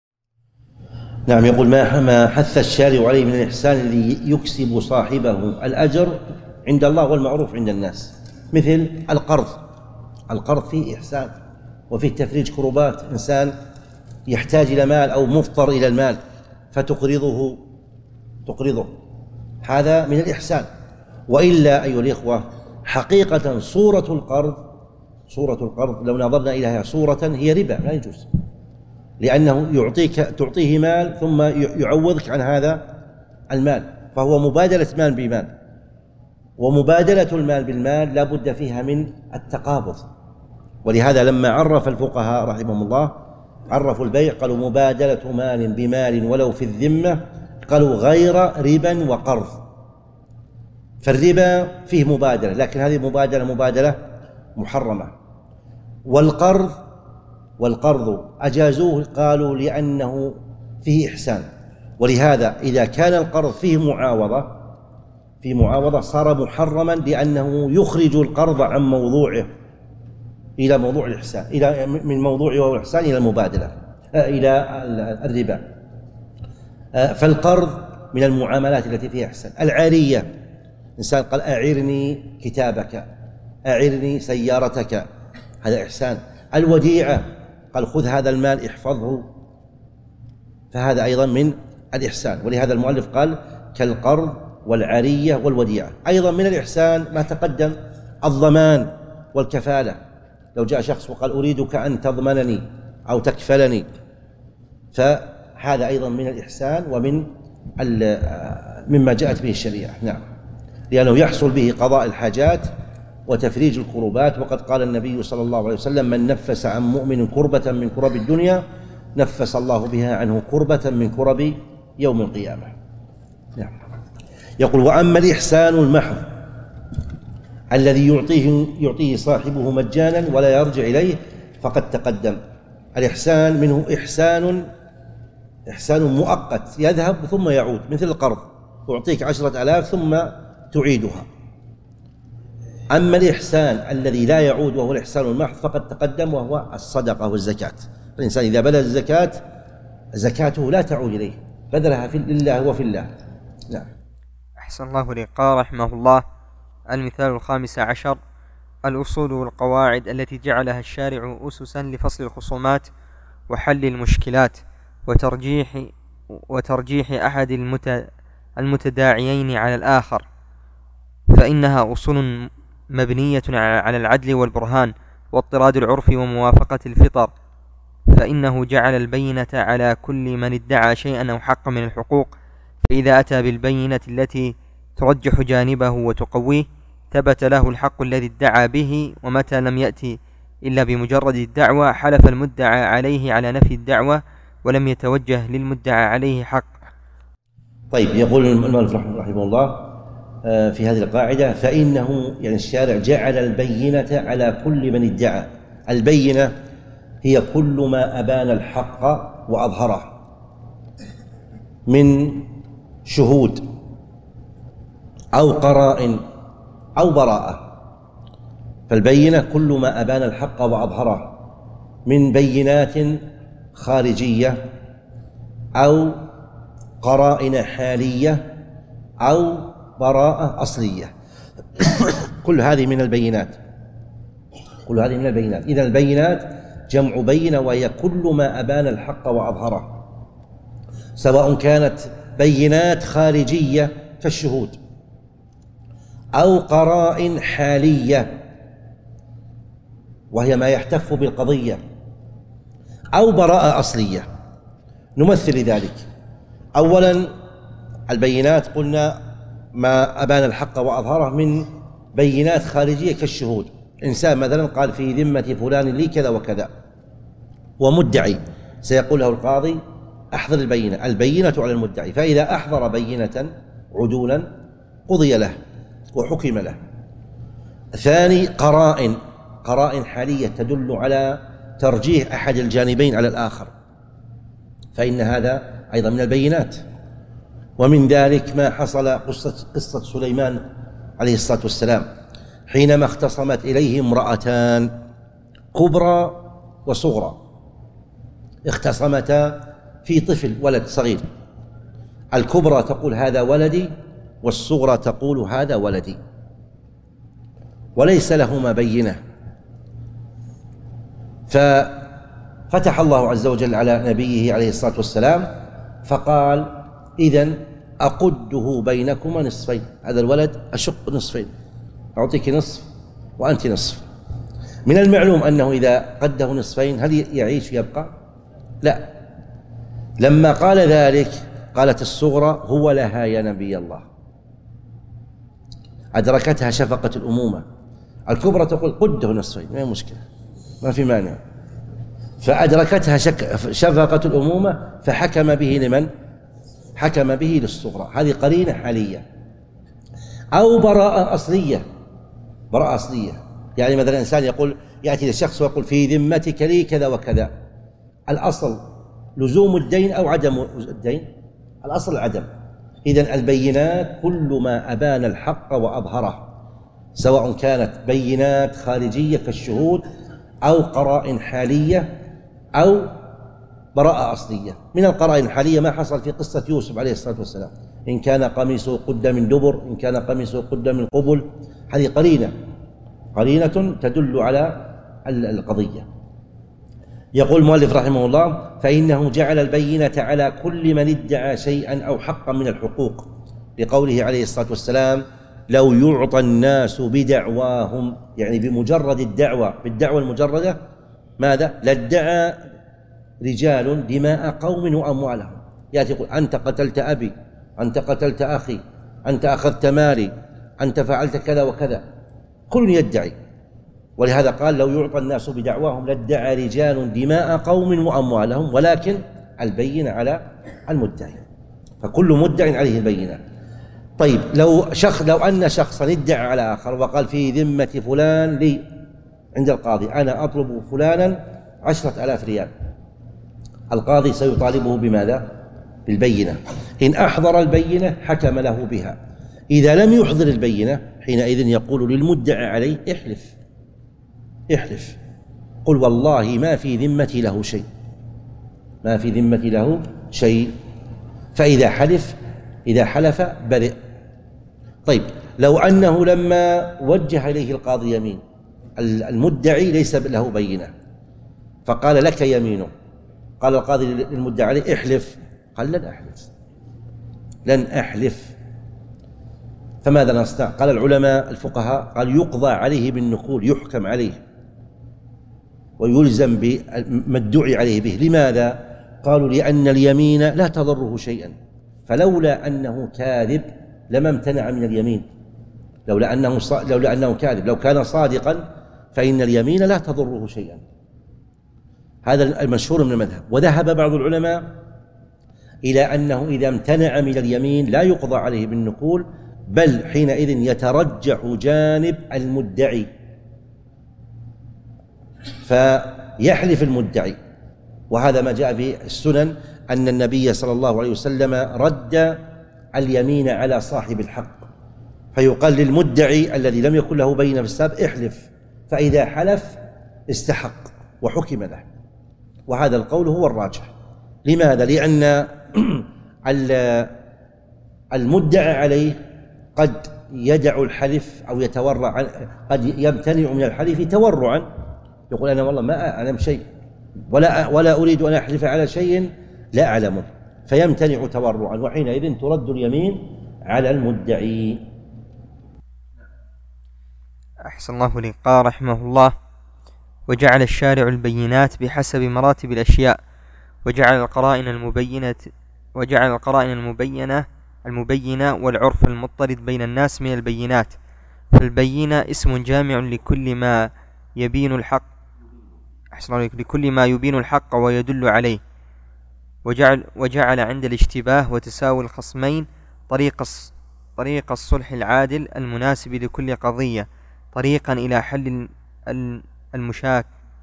نعم. يقول ما حث الشارع عليه من الإحسان الذي يكسب صاحبه الأجر عند الله والمعروف عند الناس، مثل القرض. القرض فيه إحسان وفيه تفريج كروبات، إنسان يحتاج إلى مال أو مضطر إلى المال فتقرضه تقرضه هذا من الإحسان. وإلا أيها الإخوة حقيقة صورة القرض صورة القرض لو نظرنا إليها صورة هي ربا، لا يجوز، لأنه يعطيك تعطيه مال ثم يعوضك عن هذا المال، فهو مبادلة مال بمال، ومبادلة المال بالمال لا بد فيها من التقابض. ولهذا لما عرف الفقهاء رحمهم الله عرفوا البيع قالوا مبادلة مال بمال ولو في الذمة، قالوا غير ربا وقرض. فالربا فيه مبادلة، لكن هذه مبادلة مبادلة محرمة. والقرض والقرض أجازوه قالوا لأنه فيه إحسان، ولهذا إذا كان القرض فيه معاوضة في معاوضة صار محرما لأنه يخرج القرض عن موضوعه إلى موضوع الإحسان، إلى من موضوعه وهو الإحسان إلى المبادلة إلى الربا. فالقرض من المعاملات التي فيها إحسان. العارية، إنسان قال أعرني كتابك، أعرني سيارتك، هذا إحسان. الوديعة قال خذ هذا المال احفظه، فهذا أيضا من الإحسان. ولهذا المؤلف قال كالقرض والعارية والوديعة. أيضا من الإحسان ما تقدم الضمان والكفالة. لو جاء شخص وقال أريدك أن تضمنني أو تكفلني، فهذا أيضا من الإحسان ومن مما جاءت به الشريعة. نعم، لأنه يحصل به قضاء الحاجات وتفريج الكروبات. وقد قال النبي صلى الله عليه وسلم من نفس عن مؤمن كربة من كرب الدنيا نفس الله بها عنه كربة من كرب يوم القيامة. نعم. يقول وأما الإحسان المحض الذي يعطيه يعطيه صاحبه مجانا ولا يرجع إليه فقد تقدم. الإحسان منه إحسان إحسان مؤقت يذهب ثم يعود، مثل القرض أعطيك عشرة آلاف ثم تعيدها. أما الإحسان الذي لا يعود وهو الإحسان المحض فقد تقدم، وهو الصدقة والزكاة. الإنسان إذا بذل الزكاة زكاته لا تعود إليه، بذلها في الله وفي الله. نعم. أحسن الله إليك. قال رحمه الله المثال الخامس عشر الأصول والقواعد التي جعلها الشارع أسسا لفصل الخصومات وحل المشكلات وترجيح وترجيح أحد المت المتداعيين على الآخر، فإنها أصول مبنية على العدل والبرهان واضطراد العرف وموافقة الفطر، فإنه جعل البينة على كل من ادعى شيئا أو حقا من الحقوق، فإذا أتى بالبينة التي ترجح جانبه وتقويه ثبت له الحق الذي ادعى به، ومتى لم يأتي إلا بمجرد الدعوة حلف المدعى عليه على نفي الدعوة ولم يتوجه للمدعى عليه حق. طيب، يقول المؤلف رحمه الله في هذه القاعدة: فإنه يعني الشارع جعل البينة على كل من ادعى. البينة هي كل ما أبان الحق وأظهره من شهود أو قرائن أو براءة. فالبينة كل ما أبان الحق وأظهره من بينات خارجية أو قرائن حالية أو براءة أصلية. كل هذه من البينات كل هذه من البينات إذن البينات جمع بينة، وهي كل ما أبان الحق وأظهره، سواء كانت بينات خارجية كالشهود أو قرائن حالية وهي ما يحتف بالقضية أو براءة أصلية. نمثل ذلك. أولا البينات قلنا ما أبان الحق وأظهره من بينات خارجية كالشهود. إنسان مثلا قال في ذمة فلان لي كذا وكذا، ومدعي سيقول له القاضي أحضر البينة. البينة على المدعي، فإذا أحضر بينة عدولا قضي له وحكم له. ثاني قرائن قرائن حالية تدل على ترجيح أحد الجانبين على الآخر، فإن هذا أيضا من البينات. ومن ذلك ما حصل قصة, قصة سليمان عليه الصلاة والسلام حينما اختصمت إليه امرأتان كبرى وصغرى، اختصمتا في طفل ولد صغير. الكبرى تقول هذا ولدي، والصغرى تقول هذا ولدي، وليس لهما بينة. ففتح الله عز وجل على نبيه عليه الصلاة والسلام فقال: إذن أقده بينكما نصفين، هذا الولد أشق نصفين، أعطيك نصف وأنت نصف. من المعلوم أنه إذا قده نصفين هل يعيش يبقى؟ لا. لما قال ذلك قالت الصغرى: هو لها يا نبي الله. أدركتها شفقة الأمومة. الكبرى تقول قده نصفين، ما هي مشكلة، ما في مانع. فأدركتها شفقة الأمومة فحكم به لمن؟ حكم به للصغرى. هذه قرينة حالية. أو براءة أصلية. براءة أصلية يعني مثلا إنسان يقول، يأتي للشخص ويقول في ذمتك لي كذا وكذا. الأصل لزوم الدين أو عدم الدين؟ الأصل العدم. إذن البينات كل ما أبان الحق وأظهره، سواء كانت بينات خارجية كالشهود أو قرائن حالية أو براءة أصلية. من القرائن الحالية ما حصل في قصة يوسف عليه الصلاة والسلام: إن كان قميصه قد من دبر، إن كان قميصه قد من قبل. هذه قرينة قرينة تدل على القضية. يقول المؤلف رحمه الله: فإنه جعل البينة على كل من ادعى شيئا أو حقا من الحقوق، لقوله عليه الصلاة والسلام: لو يعطى الناس بدعواهم، يعني بمجرد الدعوة، بالدعوة المجردة ماذا؟ لادعى رجال دماء قوم وأموالهم. يأتي يقول: أنت قتلت أبي، أنت قتلت أخي، أنت أخذت مالي، أنت فعلت كذا وكذا. كل يدعي. ولهذا قال: لو يعطى الناس بدعواهم لادعى رجال دماء قوم وأموالهم، ولكن البينة على المدعي، فكل مدع عليه البينة. طيب، لو شخص لو أن شخصا ادعى على آخر وقال في ذمة فلان لي عند القاضي، أنا أطلب فلانا عشرة آلاف ريال، القاضي سيطالبه بماذا؟ بالبينة. إن أحضر البينة حكم له بها. إذا لم يحضر البينة حينئذ يقول للمدعى عليه: احلف احلف قل والله ما في ذمتي له شيء، ما في ذمتي له شيء. فإذا حلف إذا حلف برئ. طيب، لو أنه لما وجه إليه القاضي يمين، المدعي ليس له بينة، فقال: لك يمينه. قال القاضي للمدعي عليه: احلف. قال: لن أحلف لن أحلف. فماذا نصنع؟ قال العلماء الفقهاء قال يقضى عليه بالنقول، يحكم عليه ويلزم بما ادعي عليه به. لماذا؟ قالوا لأن اليمين لا تضره شيئا، فلولا أنه كاذب لما امتنع من اليمين، لولا أنه لولا أنه كاذب، لو كان صادقا فإن اليمين لا تضره شيئا. هذا المشهور من المذهب. وذهب بعض العلماء إلى أنه إذا امتنع من اليمين لا يقضى عليه بالنقول، بل حينئذ يترجح جانب المدعي فيحلف المدعي. وهذا ما جاء في السنن أن النبي صلى الله عليه وسلم رد اليمين على صاحب الحق، فيقال للمدعي الذي لم يكن له بينة في السابق احلف، فإذا حلف استحق وحكم له. وهذا القول هو الراجح. لماذا؟ لأن المدعى عليه قد يدع الحلف أو يتورع، قد يمتنع من الحلف تورعا، يقول أنا والله ما أعلم شيء ولا ولا أريد أن أحلف على شيء لا أعلمه، فيمتنع تورعا، وحينئذ ترد اليمين على المدعي. أحسن الله لك. قال رحمه الله: وجعل الشارع البينات بحسب مراتب الأشياء، وجعل القرائن المبينة وجعل القرائن المبينة المبينة والعرف المضطرد بين الناس من البينات. فالبينة اسم جامع لكل ما يبين الحق أحسن الله لك لكل ما يبين الحق ويدل عليه. وجعل وجعل عند الاشتباه وتساوي الخصمين طريق طريق الصلح العادل المناسب لكل قضية، طريقا إلى حل المشاك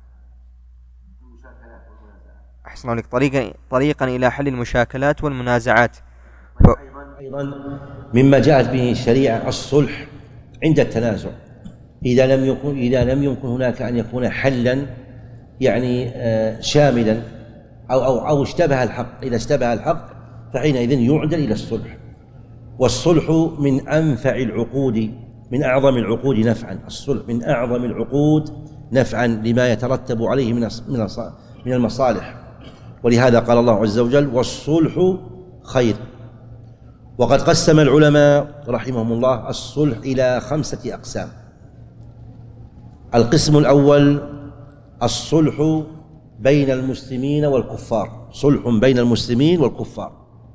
أحسن الله لك طريقا طريقا إلى حل المشاكلات والمنازعات. ف... أيضا مما جاءت به الشريعة الصلح عند التنازع، إذا لم يكن إذا لم يكن هناك أن يكون حلا يعني شاملا أو أو أو اشتبه الحق، إذا اشتبه الحق فحينئذ يعدل إلى الصلح. والصلح من أنفع العقود، من أعظم العقود نفعا. الصلح من أعظم العقود نفعا لما يترتب عليه من من المصالح. ولهذا قال الله عز وجل: والصلح خير. وقد قسم العلماء رحمهم الله الصلح إلى خمسة أقسام. القسم الأول الصلح بين المسلمين والكفار، صلح بين المسلمين والكفار،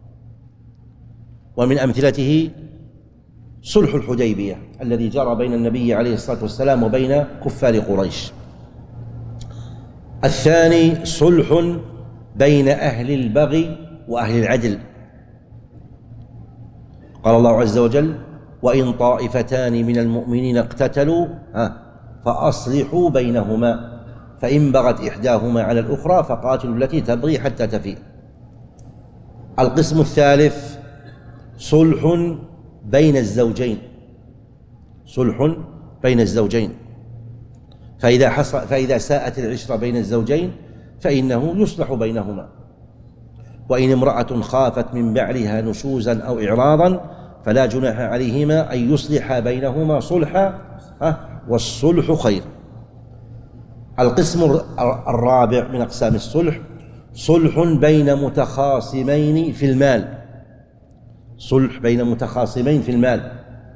ومن أمثلته صلح الحديبية الذي جرى بين النبي عليه الصلاة والسلام وبين كفار قريش. الثاني صلح بين أهل البغي وأهل العدل، قال الله عز وجل: وإن طائفتان من المؤمنين اقتتلوا فأصلحوا بينهما فإن بغت إحداهما على الأخرى فقاتلوا التي تبغي حتى تفيء. القسم الثالث صلح بين الزوجين، صلح بين الزوجين، فإذا حصل فإذا ساءت العشرة بين الزوجين فإنه يصلح بينهما. وإن امرأة خافت من بعلها نشوزا أو إعراضا فلا جناح عليهما أن يصلحا بينهما صلحا، والصلح خير. القسم الرابع من أقسام الصلح صلح بين متخاصمين في المال، صلح بين متخاصمين في المال،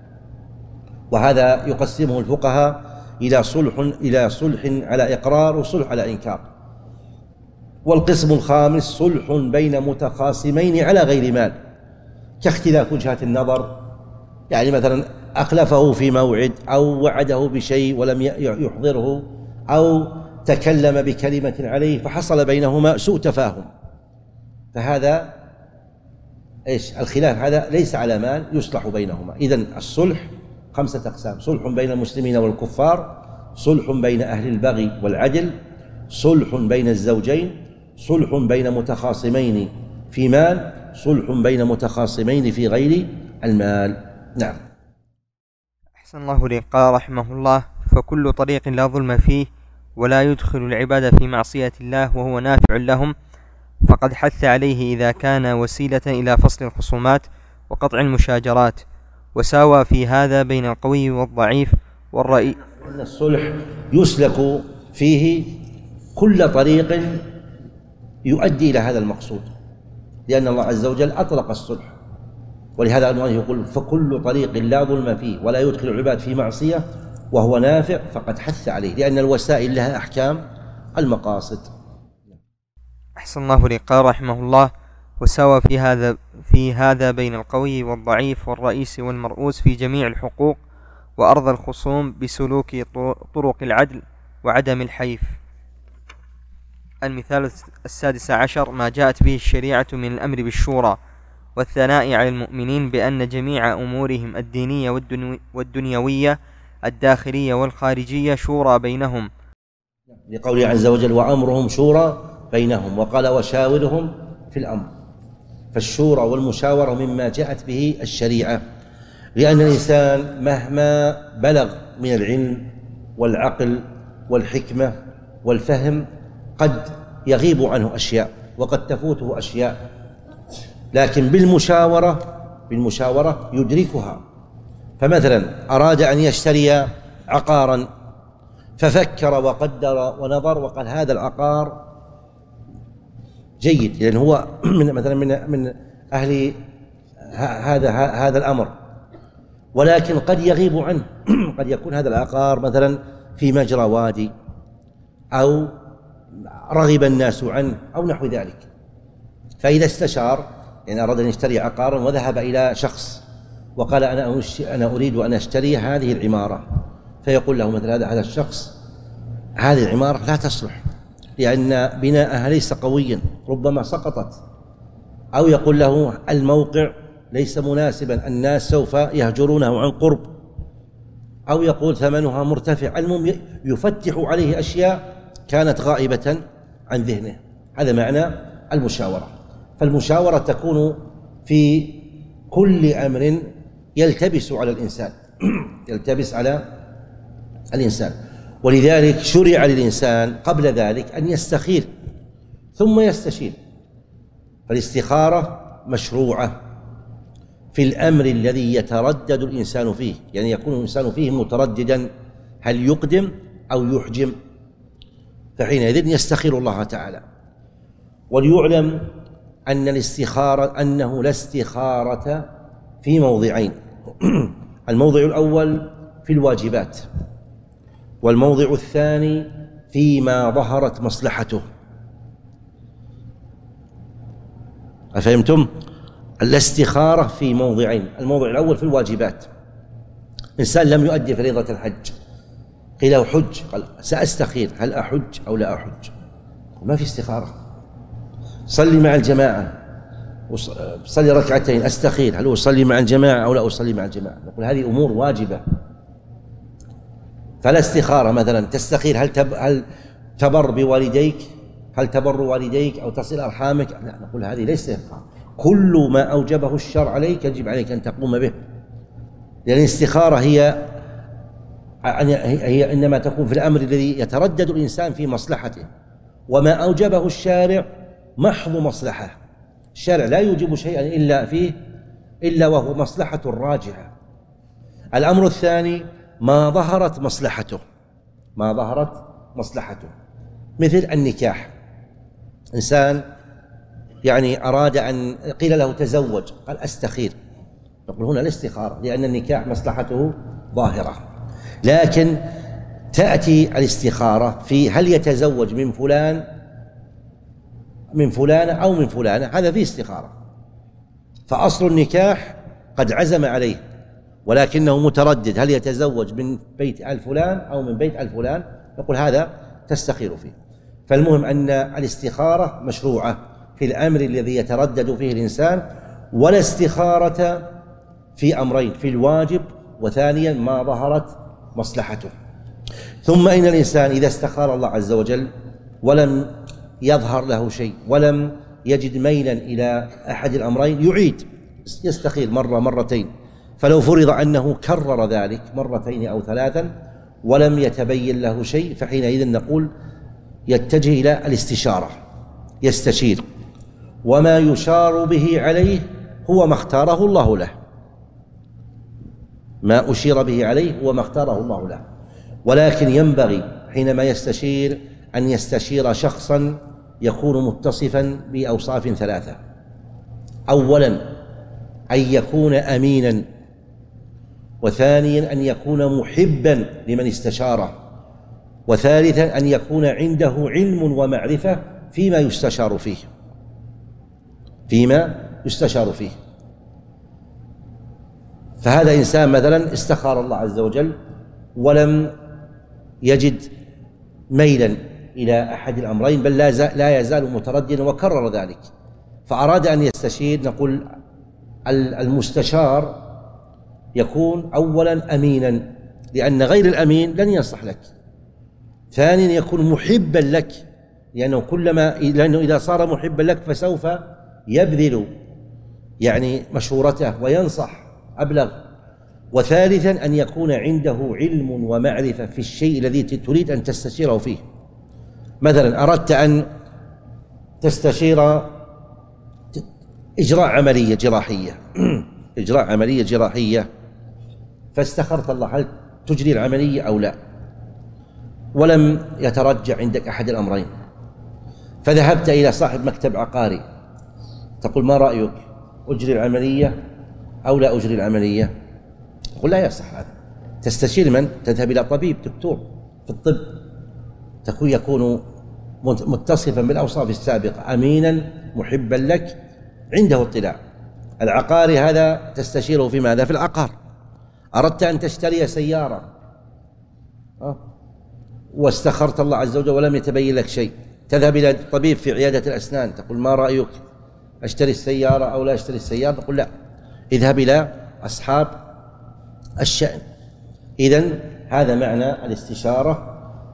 وهذا يقسمه الفقهاء إلى صلح إلى صلح على إقرار وصلح على إنكار. والقسم الخامس صلح بين متخاصمين على غير مال، كاختلاف وجهات النظر، يعني مثلا أخلفه في موعد أو وعده بشيء ولم يحضره أو تكلم بكلمة عليه فحصل بينهما سوء تفاهم، فهذا إيش الخلاف هذا ليس على مال يصلح بينهما. إذن الصلح خمسة أقسام: صلح بين المسلمين والكفار، صلح بين أهل البغي والعدل، صلح بين الزوجين، صلح بين متخاصمين في مال، صلح بين متخاصمين في غير المال. نعم. أحسن الله لك. قال رحمه الله: فكل طريق لا ظلم فيه ولا يدخل العباد في معصية الله وهو نافع لهم فقد حث عليه إذا كان وسيلة إلى فصل الخصومات وقطع المشاجرات، وساوى في هذا بين القوي والضعيف والرئي. أن الصلح يسلك فيه كل طريق يؤدي إلى هذا المقصود، لأن الله عز وجل أطلق الصلح ولهذا المؤلف يقول فكل طريق لا ظلم فيه ولا يدخل العباد في معصية وهو نافع فقد حث عليه، لأن الوسائل لها أحكام المقاصد. أحسن الله إليك. قال رحمه الله: وسوى في هذا في هذا بين القوي والضعيف والرئيس والمرؤوس في جميع الحقوق، وأرضى الخصوم بسلوك طرق العدل وعدم الحيف. المثال السادس عشر: ما جاءت به الشريعة من الأمر بالشورى والثناء على المؤمنين بأن جميع أمورهم الدينية والدنيوية الداخلية والخارجية شورى بينهم، لقوله عز وجل: وأمرهم شورى بينهم، وقال: وشاورهم في الأمر. فالشورى والمشاورة مما جاءت به الشريعة، لأن الإنسان مهما بلغ من العلم والعقل والحكمة والفهم قد يغيب عنه أشياء وقد تفوته أشياء، لكن بالمشاورة بالمشاورة يدركها. فمثلا أراد أن يشتري عقارا ففكر وقدر ونظر وقال: هذا العقار جيد، لأن هو من مثلا من من أهل هذا هذا الأمر، ولكن قد يغيب عنه قد يكون هذا العقار مثلا في مجرى وادي أو رغب الناس عنه أو نحو ذلك. فإذا استشار، يعني أراد أن يشتري عقارا وذهب إلى شخص وقال: أنا أنا أريد أن أشتري هذه العمارة، فيقول له مثل هذا هذا الشخص: هذه العمارة لا تصلح لأن بناءها ليس قويا، ربما سقطت. أو يقول له: الموقع ليس مناسبا، الناس سوف يهجرونه عن قرب. أو يقول: ثمنها مرتفع. المهم يفتح عليه أشياء كانت غائبة عن ذهنه. هذا معنى المشاورة. فالمشاورة تكون في كل أمر يلتبس على الإنسان يلتبس على الإنسان ولذلك شرع للإنسان قبل ذلك أن يستخير ثم يستشير. فالاستخارة مشروعة في الأمر الذي يتردد الإنسان فيه، يعني يكون الإنسان فيه مترددا هل يقدم أو يحجم، فحينئذ يستخير الله تعالى. وليعلم أن الاستخارة أنه لا استخارة في موضعين: الموضع الأول في الواجبات، والموضع الثاني فيما ظهرت مصلحته. أفهمتم؟ الاستخارة في موضعين: الموضع الأول في الواجبات، إنسان لم يؤدي فريضة الحج، قيل له حج، قال: سأستخير هل أحج أو لا أحج. ما في استخارة. صلي مع الجماعة، صلي ركعتين، أستخير هل أصلي مع الجماعة أو لا أصلي مع الجماعة. نقول هذه أمور واجبة، فلا استخارة. مثلا تستخير هل تب هل تبر بوالديك، هل تبر والديك أو تصل أرحامك، لا، نقول هذه ليست استخارة. كل ما أوجبه الشرع عليك يجب عليك أن تقوم به، لأن الاستخارة هي هي إنما تكون في الأمر الذي يتردد الإنسان في مصلحته، وما أوجبه الشارع محض مصلحة. الشارع لا يوجب شيئا إلا فيه إلا وهو مصلحة راجحة. الأمر الثاني ما ظهرت مصلحته ما ظهرت مصلحته مثل النكاح. إنسان يعني أراد أن قيل له تزوج، قال: أستخير. نقول هنا الاستخارة، لأن النكاح مصلحته ظاهرة. لكن تأتي الاستخارة في هل يتزوج من فلان من فلانة أو من فلانة، هذا فيه استخارة. فأصل النكاح قد عزم عليه، ولكنه متردد هل يتزوج من بيت آل فلان أو من بيت آل فلان، نقول هذا تستخير فيه. فالمهم أن الاستخارة مشروعة في الأمر الذي يتردد فيه الإنسان، ولا استخارة في أمرين: في الواجب، وثانيا ما ظهرت مصلحته. ثم إن الإنسان إذا استخار الله عز وجل ولم يظهر له شيء ولم يجد ميلا إلى أحد الأمرين يعيد، يستخير مرة مرتين. فلو فرض أنه كرر ذلك مرتين أو ثلاثا ولم يتبين له شيء، فحينئذ نقول يتجه إلى الاستشارة، يستشير. وما يشار به عليه هو ما اختاره الله له، ما أشير به عليه هو ما اختاره الله له. ولكن ينبغي حينما يستشير أن يستشير شخصا يكون متصفا بأوصاف ثلاثة: أولا أن يكون أمينا، وثانيا أن يكون محبا لمن استشاره، وثالثا أن يكون عنده علم ومعرفة فيما يستشار فيه فيما يستشار فيه فهذا إنسان مثلا استخار الله عز وجل ولم يجد ميلا إلى أحد الأمرين، بل لا يزال مترددا وكرر ذلك، فأراد أن يستشير. نقول المستشار يكون أولا أمينا، لأن غير الأمين لن ينصح لك. ثانيا يكون محبا لك، لأنه كلما لأنه إذا صار محبا لك فسوف يبذل يعني مشورته وينصح أبلغ. وثالثا أن يكون عنده علم ومعرفة في الشيء الذي تريد أن تستشيره فيه. مثلا أردت أن تستشير إجراء عملية جراحية إجراء عملية جراحية فاستخرت الله هل تجري العملية أو لا، ولم يترجع عندك أحد الأمرين، فذهبت إلى صاحب مكتب عقاري تقول ما رأيك، أجري العملية أو لا أجري العملية؟ يقول لا يصح هذا. تستشير من؟ تذهب إلى طبيب دكتور في الطب تكون يكون متصفا بالأوصاف السابقة، أمينا محبا لك عنده اطلاع. العقاري هذا تستشيره في ماذا؟ في العقار. أردت أن تشتري سيارة أه؟ واستخرت الله عز وجل ولم يتبين لك شيء، تذهب إلى الطبيب في عيادة الأسنان تقول ما رأيك، أشتري السيارة أو لا أشتري السيارة؟ تقول لا، اذهب إلى أصحاب الشأن. إذن هذا معنى الاستشارة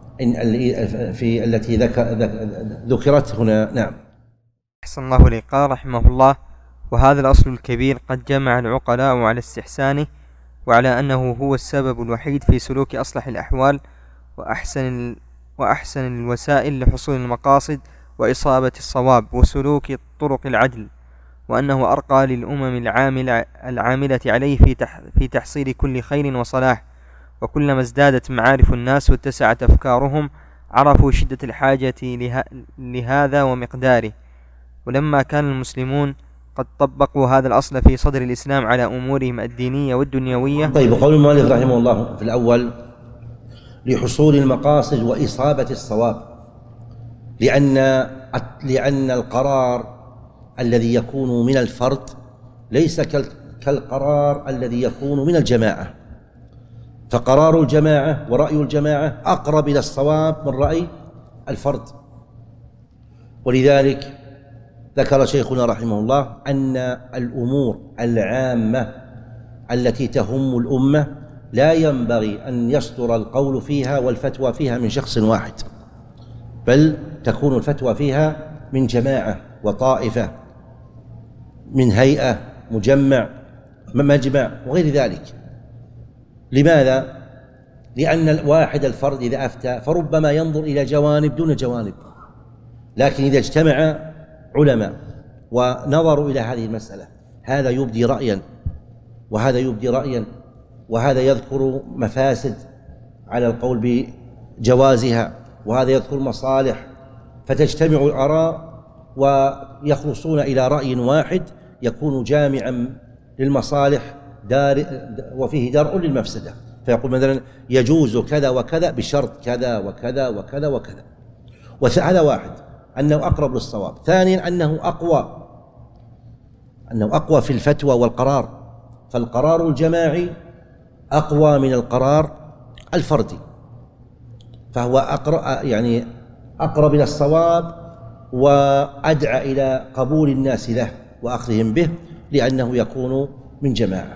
في التي ذكرت هنا. نعم. أحسن الله إليك. قال رحمه الله: وهذا الأصل الكبير قد جمع العقلاء على استحسانه، وعلى أنه هو السبب الوحيد في سلوك أصلح الأحوال وأحسن وأحسن الوسائل لحصول المقاصد وإصابة الصواب وسلوك طرق العدل، وأنه أرقى للأمم العاملة, العاملة عليه في, تح في تحصيل كل خير وصلاح. وكلما ازدادت معارف الناس واتسعت أفكارهم عرفوا شدة الحاجة له لهذا ومقداره. ولما كان المسلمون قد طبقوا هذا الأصل في صدر الإسلام على أمورهم الدينية والدنيا. طيب، وقول المؤلف رحمه الله في الأول لحصول المقاصد وإصابة الصواب، لأن لأن القرار الذي يكون من الفرد ليس كالقرار الذي يكون من الجماعة، فقرار الجماعة ورأي الجماعة أقرب إلى الصواب من رأي الفرد. ولذلك ذكر شيخنا رحمه الله أن الأمور العامة التي تهم الأمة لا ينبغي أن يصدر القول فيها والفتوى فيها من شخص واحد، بل تكون الفتوى فيها من جماعة وطائفة، من هيئة، مجمع، مجمع وغير ذلك. لماذا؟ لأن الواحد الفرد إذا أفتى فربما ينظر إلى جوانب دون جوانب، لكن إذا اجتمع علماء ونظروا إلى هذه المسألة، هذا يبدي رأيا وهذا يبدي رأيا وهذا يذكر مفاسد على القول بجوازها وهذا يذكر مصالح، فتجتمع الآراء ويخلصون إلى رأي واحد يكون جامعا للمصالح دار وفيه درء للمفسدة، فيقول مثلا يجوز كذا وكذا بشرط كذا وكذا وكذا وكذا. وهذا واحد أنه أقرب للصواب. ثانيا أنه أقوى أنه أقوى في الفتوى والقرار، فالقرار الجماعي أقوى من القرار الفردي، فهو أقرب يعني أقرب إلى الصواب وأدعى إلى قبول الناس له وأخذهم به، لأنه يكون من جماعة.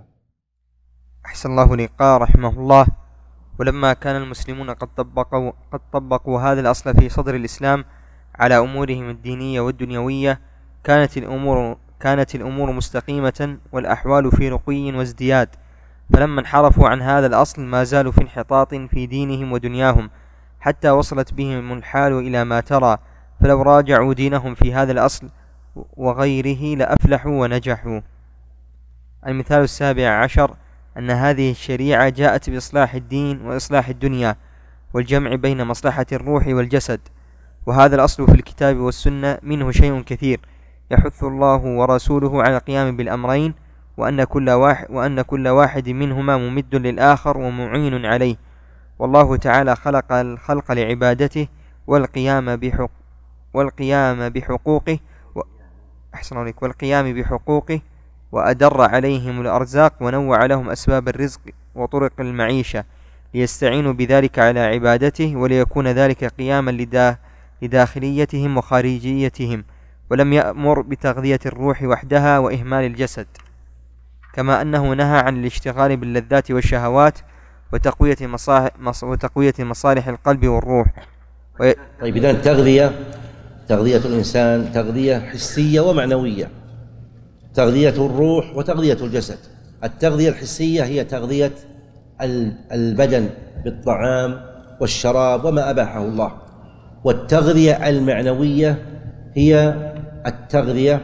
أحسن الله لي. قال رحمه الله: ولما كان المسلمون قد طبقوا, قد طبقوا هذا الأصل في صدر الإسلام على أمورهم الدينية والدنيوية كانت الأمور, كانت الأمور مستقيمة والأحوال في رقي وازدياد. فلما انحرفوا عن هذا الأصل ما زالوا في انحطاط في دينهم ودنياهم، حتى وصلت بهم الحال إلى ما ترى. فلو راجعوا دينهم في هذا الأصل وغيره لأفلحوا ونجحوا. المثال السابع عشر أن هذه الشريعة جاءت بإصلاح الدين وإصلاح الدنيا والجمع بين مصلحة الروح والجسد، وهذا الأصل في الكتاب والسنة منه شيء كثير يحث الله ورسوله على القيام بالأمرين وأن كل واحد, وأن كل واحد منهما ممد للآخر ومعين عليه. والله تعالى خلق الخلق لعبادته والقيام بحق والقيام بحقوقه و... أحسن عليك والقيام بحقوقه وأدر عليهم الأرزاق ونوع لهم أسباب الرزق وطرق المعيشة ليستعينوا بذلك على عبادته، وليكون ذلك قياما لدا... لداخليتهم وخارجيتهم، ولم يأمر بتغذية الروح وحدها وإهمال الجسد، كما أنه نهى عن الاشتغال باللذات والشهوات وتقوية مصالح, وتقوية مصالح القلب والروح. وي... طيب إذن التغذية تغذية الإنسان تغذية حسية ومعنوية، تغذية الروح وتغذية الجسد. التغذية الحسية هي تغذية البدن بالطعام والشراب وما أباحه الله، والتغذية المعنوية هي التغذية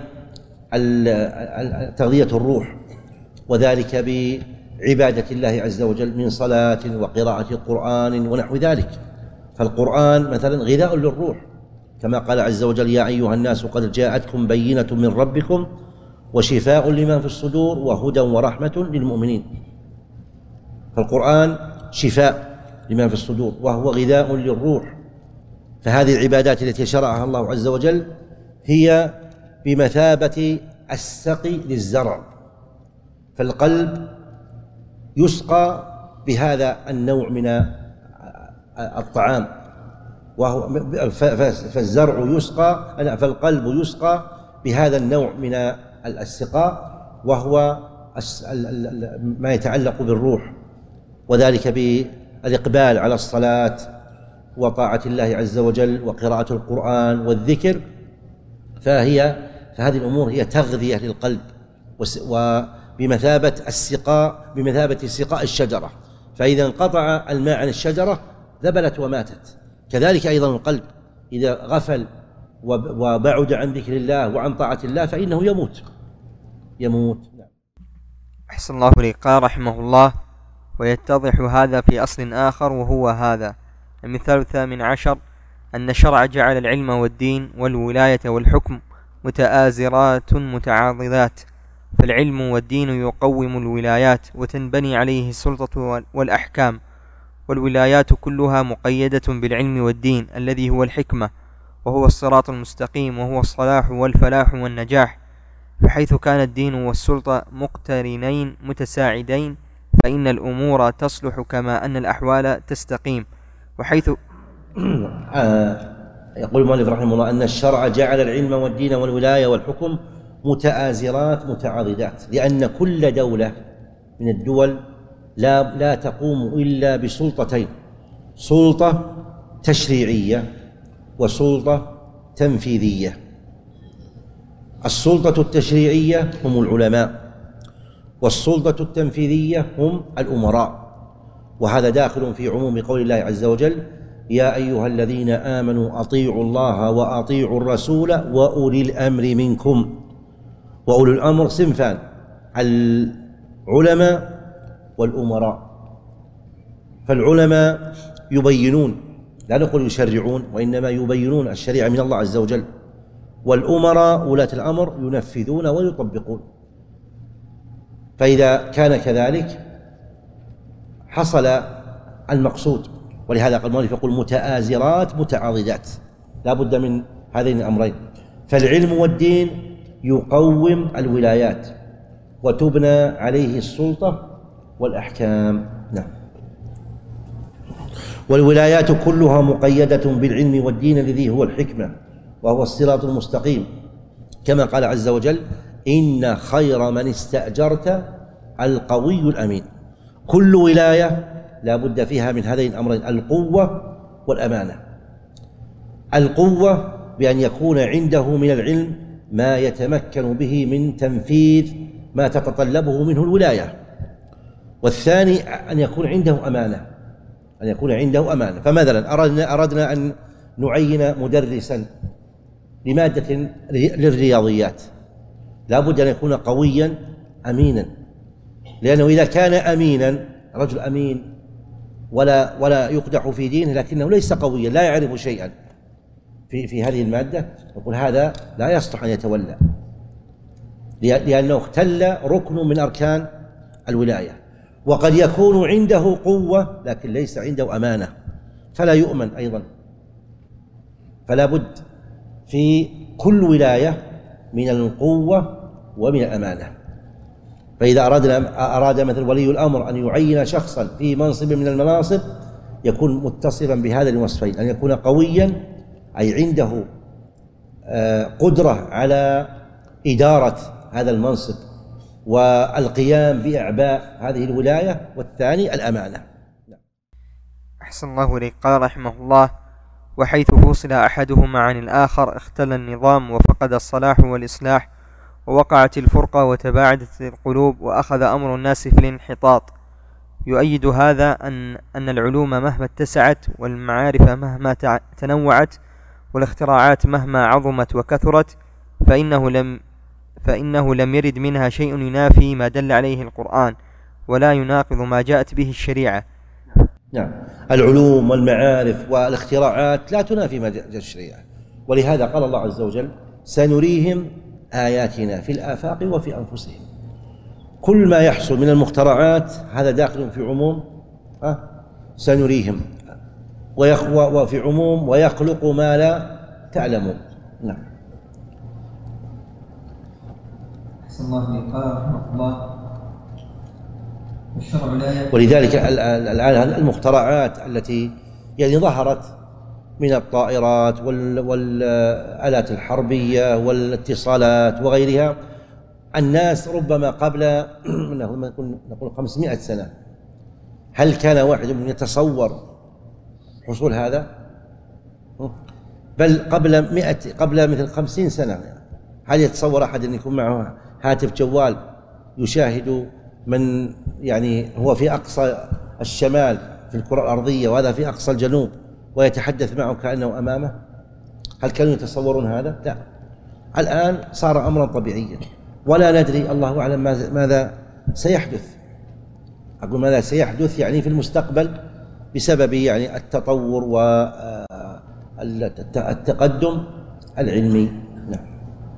تغذية الروح، وذلك بعبادة الله عز وجل من صلاة وقراءة قرآن ونحو ذلك. فالقرآن مثلا غذاء للروح، كما قال عز وجل: يا أيها الناس قد جاءتكم بينة من ربكم وشفاء لما في الصدور وهدى ورحمة للمؤمنين. فالقرآن شفاء لما في الصدور وهو غذاء للروح. فهذه العبادات التي شرعها الله عز وجل هي بمثابة السقي للزرع، فالقلب يسقى بهذا النوع من الطعام، وهو فالزرع يسقى فالقلب يسقى بهذا النوع من السقاء، وهو ما يتعلق بالروح، وذلك بالإقبال على الصلاة وطاعة الله عز وجل وقراءة القرآن والذكر. فهي فهذه الأمور هي تغذية للقلب، وبمثابة السقاء بمثابة سقاء الشجرة، فإذا انقطع الماء عن الشجرة ذبلت وماتت. كذلك أيضا القلب إذا غفل وبعد عن ذكر الله وعن طاعة الله فإنه يموت يموت أحسن الله إليك. قال رحمه الله: ويتضح هذا في أصل آخر، وهو هذا: المثال الثامن عشر أن الشرع جعل العلم والدين والولاية والحكم متآزرات متعاضدات، فالعلم والدين يقوم الولايات وتنبني عليه السلطة والأحكام، والولايات كلها مقيدة بالعلم والدين الذي هو الحكمة، وهو الصراط المستقيم، وهو الصلاح والفلاح والنجاح. فحيث كان الدين والسلطة مقترنين متساعدين فإن الأمور تصلح كما أن الأحوال تستقيم. وحيث يقول المؤلف رحمه الله أن الشرع جعل العلم والدين والولاية والحكم متآزرات متعاضدات، لأن كل دولة من الدول لا, لا تقوم إلا بسلطتين: سلطة تشريعية وسلطة تنفيذية. السلطة التشريعية هم العلماء، والسلطة التنفيذية هم الأمراء، وهذا داخل في عموم قول الله عز وجل: يا أيها الذين آمنوا أطيعوا الله وأطيعوا الرسول وأولي الأمر منكم. وأولي الأمر صنفان: العلماء والأمراء. فالعلماء يبينون، لا نقول يشرعون، وإنما يبينون الشريعة من الله عز وجل، والأمراء ولاة الأمر ينفذون ويطبقون. فإذا كان كذلك حصل المقصود، ولهذا قال المؤلف يقول متآزرات متعاضدات، لا بد من هذين الأمرين. فالعلم والدين يقوم الولايات وتبنى عليه السلطة والأحكام. نعم. والولايات كلها مقيدة بالعلم والدين الذي هو الحكمة وهو الصراط المستقيم، كما قال عز وجل: إن خير من استأجرت القوي الأمين. كل ولاية لا بد فيها من هذين الأمرين: القوة والأمانة. القوة بأن يكون عنده من العلم ما يتمكن به من تنفيذ ما تتطلبه منه الولاية، والثاني أن يكون عنده أمانة أن يكون عنده أمانة. فمثلا أردنا, أردنا أن نعين مدرسا لمادة للرياضيات، لا بد أن يكون قويا أمينا، لأنه إذا كان أمينا، رجل أمين ولا ولا يقدح في دينه لكنه ليس قويا، لا يعرف شيئا في في هذه المادة، يقول هذا لا يصلح أن يتولى، لأنه اختل ركن من أركان الولاية. وقد يكون عنده قوة لكن ليس عنده أمانة، فلا يؤمن أيضا. فلا بد في كل ولاية من القوة ومن الأمانة. فإذا أرادنا أراد مثل ولي الأمر أن يعين شخصا في منصب من المناصب يكون متصفا بهذا الوصفين: أن يكون قويا أي عنده قدرة على إدارة هذا المنصب والقيام بأعباء هذه الولاية، والثاني الأمانة. أحسن الله إليك. قال رحمه الله: وحيث فصل أحدهما عن الآخر اختل النظام وفقد الصلاح والإصلاح، ووقعت الفرقة وتباعدت القلوب، وأخذ أمر الناس في الانحطاط. يؤيد هذا أن أن العلوم مهما اتسعت، والمعارف مهما تنوعت، والاختراعات مهما عظمت وكثرت، فإنه لم فإنه لم يرد منها شيء ينافي ما دل عليه القرآن، ولا يناقض ما جاءت به الشريعة. نعم، العلوم والمعارف والاختراعات لا تنافي ما جاءت الشريعة، ولهذا قال الله عز وجل: سنريهم آياتنا في الآفاق وفي أنفسهم. كل ما يحصل من المخترعات هذا داخل في عموم أه؟ سنريهم، وفي عموم ويخلق ما لا تعلمون. نعم. أحسن الله إليك. قال رحمه الله: والشرع لا. ولذلك الآن المخترعات التي يعني ظهرت من الطائرات والآلات الحربية والاتصالات وغيرها، الناس ربما قبل نقول خمسمائة سنة هل كان واحد من يتصور حصول هذا؟ بل قبل مئة قبل مثل خمسين سنة هل يتصور أحد أن يكون معه هاتف جوال يشاهد من يعني هو في أقصى الشمال في الكرة الأرضية وهذا في أقصى الجنوب ويتحدث معه كأنه أمامه؟ هل كانوا يتصورون هذا؟ لا. الآن صار أمرا طبيعيا، ولا ندري الله أعلم ماذا سيحدث. أقول ماذا سيحدث يعني في المستقبل بسبب يعني التطور والتقدم العلمي. نعم.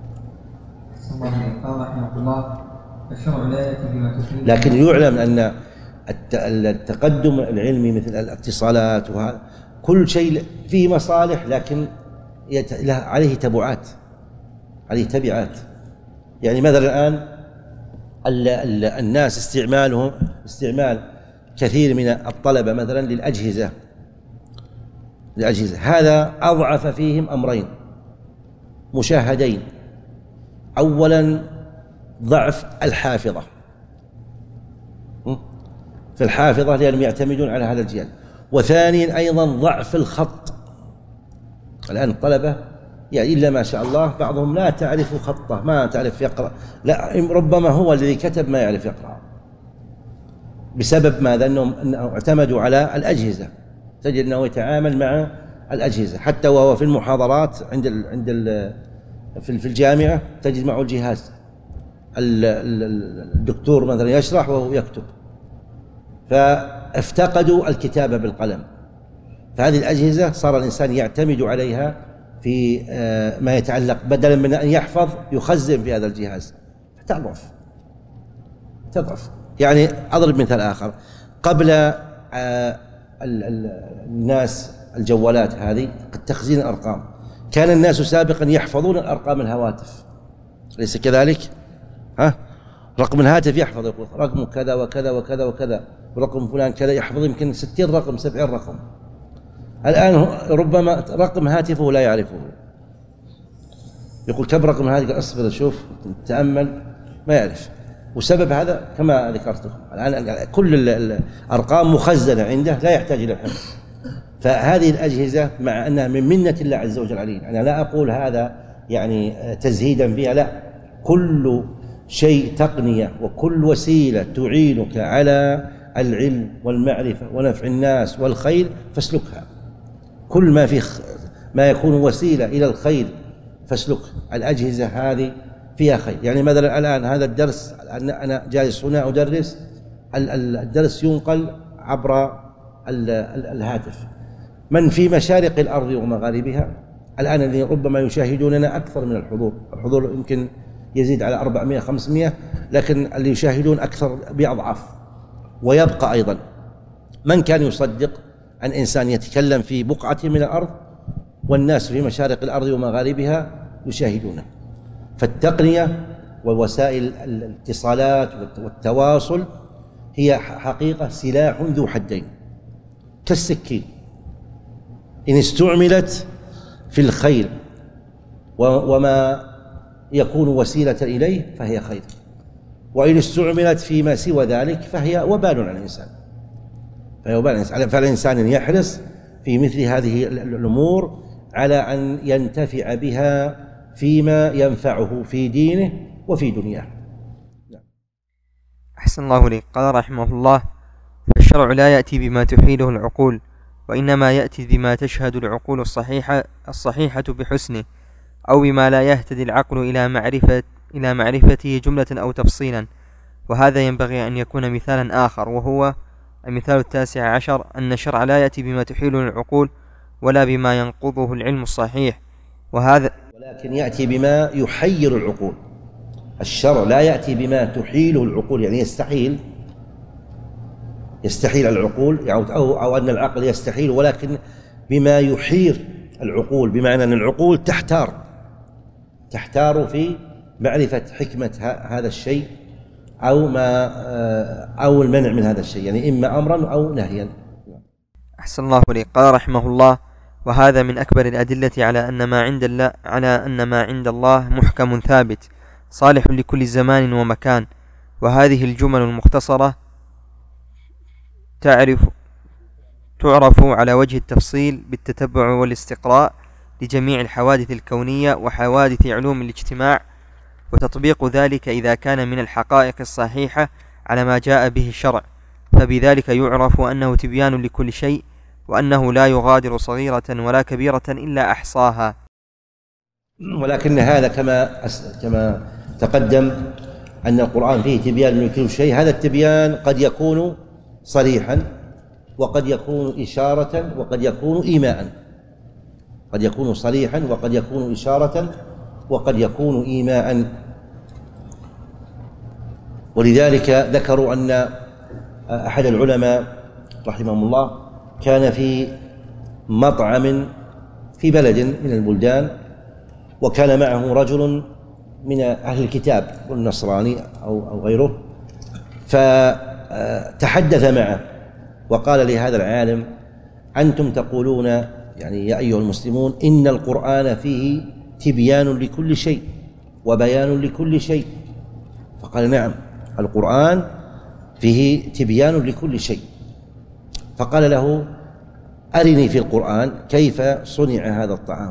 لكن يعلم أن التقدم العلمي مثل الاتصالات وهذا كل شيء فيه مصالح، لكن عليه تبعات، عليه تبعات. يعني مثلا الآن الناس استعمالهم استعمال كثير من الطلبة مثلا للأجهزة للأجهزة هذا أضعف فيهم أمرين مشاهدين: أولا ضعف الحافظة في الحافظة لأنهم يعتمدون على هذا الجهاز، وثانيا أيضا ضعف الخط. الآن الطلبة يعني إلا ما شاء الله بعضهم لا تعرف خطه، ما تعرف يقرأ، لا ربما هو الذي كتب ما يعرف يقرأ بسبب ماذا؟ أنهم اعتمدوا على الأجهزة. تجد أنه يتعامل مع الأجهزة حتى وهو في المحاضرات عند ال عند ال في الجامعة تجد معه الجهاز، الدكتور مثلا يشرح وهو يكتب، فافتقدوا الكتابة بالقلم. فهذه الأجهزة صار الإنسان يعتمد عليها في ما يتعلق، بدلا من أن يحفظ يخزن في هذا الجهاز، فتضعف تضعف. يعني أضرب مثال آخر: قبل الناس الجوالات هذه تخزين الأرقام، كان الناس سابقا يحفظون الأرقام الهواتف، أليس كذلك؟ ها؟ رقم الهاتف يحفظ، يقول رقم كذا وكذا وكذا وكذا، ورقم فلان كذا، يحفظ يمكن ستين رقم سبعين رقم. الآن ربما رقم هاتفه لا يعرفه، يقول كم رقم هاتف؟ أصبر شوف تأمل ما يعرف. وسبب هذا كما ذكرت الآن كل الأرقام مخزنة عنده لا يحتاج إلى حفظ. فهذه الأجهزة مع أنها من منة الله عز وجل علينا، أنا لا أقول هذا يعني تزهيدا فيها، لا، كل شيء تقنية وكل وسيلة تعينك على العلم والمعرفة ونفع الناس والخير فاسلكها. كل ما في ما يكون وسيلة إلى الخير فاسلك. الأجهزة هذه فيها خير. يعني مثلا الآن هذا الدرس أنا جالس هنا أدرس، الدرس ينقل عبر الهاتف، من في مشارق الأرض ومغاربها الآن الذين ربما يشاهدوننا أكثر من الحضور، الحضور يمكن يزيد على أربعمائة خمسمائة، لكن اللي يشاهدون أكثر بأضعاف. ويبقى أيضا من كان يصدق أن إنسان يتكلم في بقعة من الأرض والناس في مشارق الأرض ومغاربها يشاهدونه. فالتقنية ووسائل الاتصالات والتواصل هي حقيقة سلاح ذو حدين كالسكين، إن استعملت في الخير وما يكون وسيلة إليه فهي خير، وإن استعملت فيما سوى ذلك فهي وبال على الإنسان. فهي وبال على الإنسان، فالإنسان أن يحرص في مثل هذه الأمور على أن ينتفع بها فيما ينفعه في دينه وفي دنياه. أحسن الله إليك. قال رحمه الله: فالشرع لا يأتي بما تحيله العقول، وإنما يأتي بما تشهد العقول الصحيحة الصحيحة بحسنه، أو بما لا يهتدي العقل إلى معرفة إلى معرفته جملة أو تفصيلا. وهذا ينبغي أن يكون مثالا آخر، وهو المثال التاسع عشر: أن الشرع لا يأتي بما تحيله العقول ولا بما ينقضه العلم الصحيح، وهذا ولكن يأتي بما يحير العقول. الشرع لا يأتي بما تحيله العقول، يعني يستحيل يستحيل العقول أو, أو أن العقل يستحيل، ولكن بما يحير العقول، بمعنى أن العقول تحتار تحتار في معرفة حكمة هذا الشيء أو ما أو المنع من هذا الشيء، يعني إما أمرا أو نهيا. أحسن الله إليك. قال رحمه الله: وهذا من أكبر الأدلة على أن ما عند الله على أن ما عند الله محكم ثابت صالح لكل زمان ومكان. وهذه الجمل المختصرة تعرف تعرف على وجه التفصيل بالتتبع والاستقراء لجميع الحوادث الكونية وحوادث علوم الاجتماع، وتطبيق ذلك إذا كان من الحقائق الصحيحة على ما جاء به الشرع، فبذلك يعرف أنه تبيان لكل شيء، وأنه لا يغادر صغيرة ولا كبيرة إلا أحصاها. ولكن هذا كما كما تقدم أن القرآن فيه تبيان لكل شيء. هذا التبيان قد يكون صريحا، وقد يكون إشارة، وقد يكون إيماء. قد يكون صريحا، وقد يكون إشارة، وقد يكون إيماء. ولذلك ذكروا أن أحد العلماء رحمهم الله كان في مطعم في بلد من البلدان، وكان معه رجل من أهل الكتاب والنصراني أو أو غيره، فتحدث معه وقال لهذا العالم: أنتم تقولون يعني يا أيها المسلمون إن القرآن فيه تبيان لكل شيء وبيان لكل شيء. فقال: نعم، القرآن فيه تبيان لكل شيء. فقال له: أرني في القرآن كيف صنع هذا الطعام،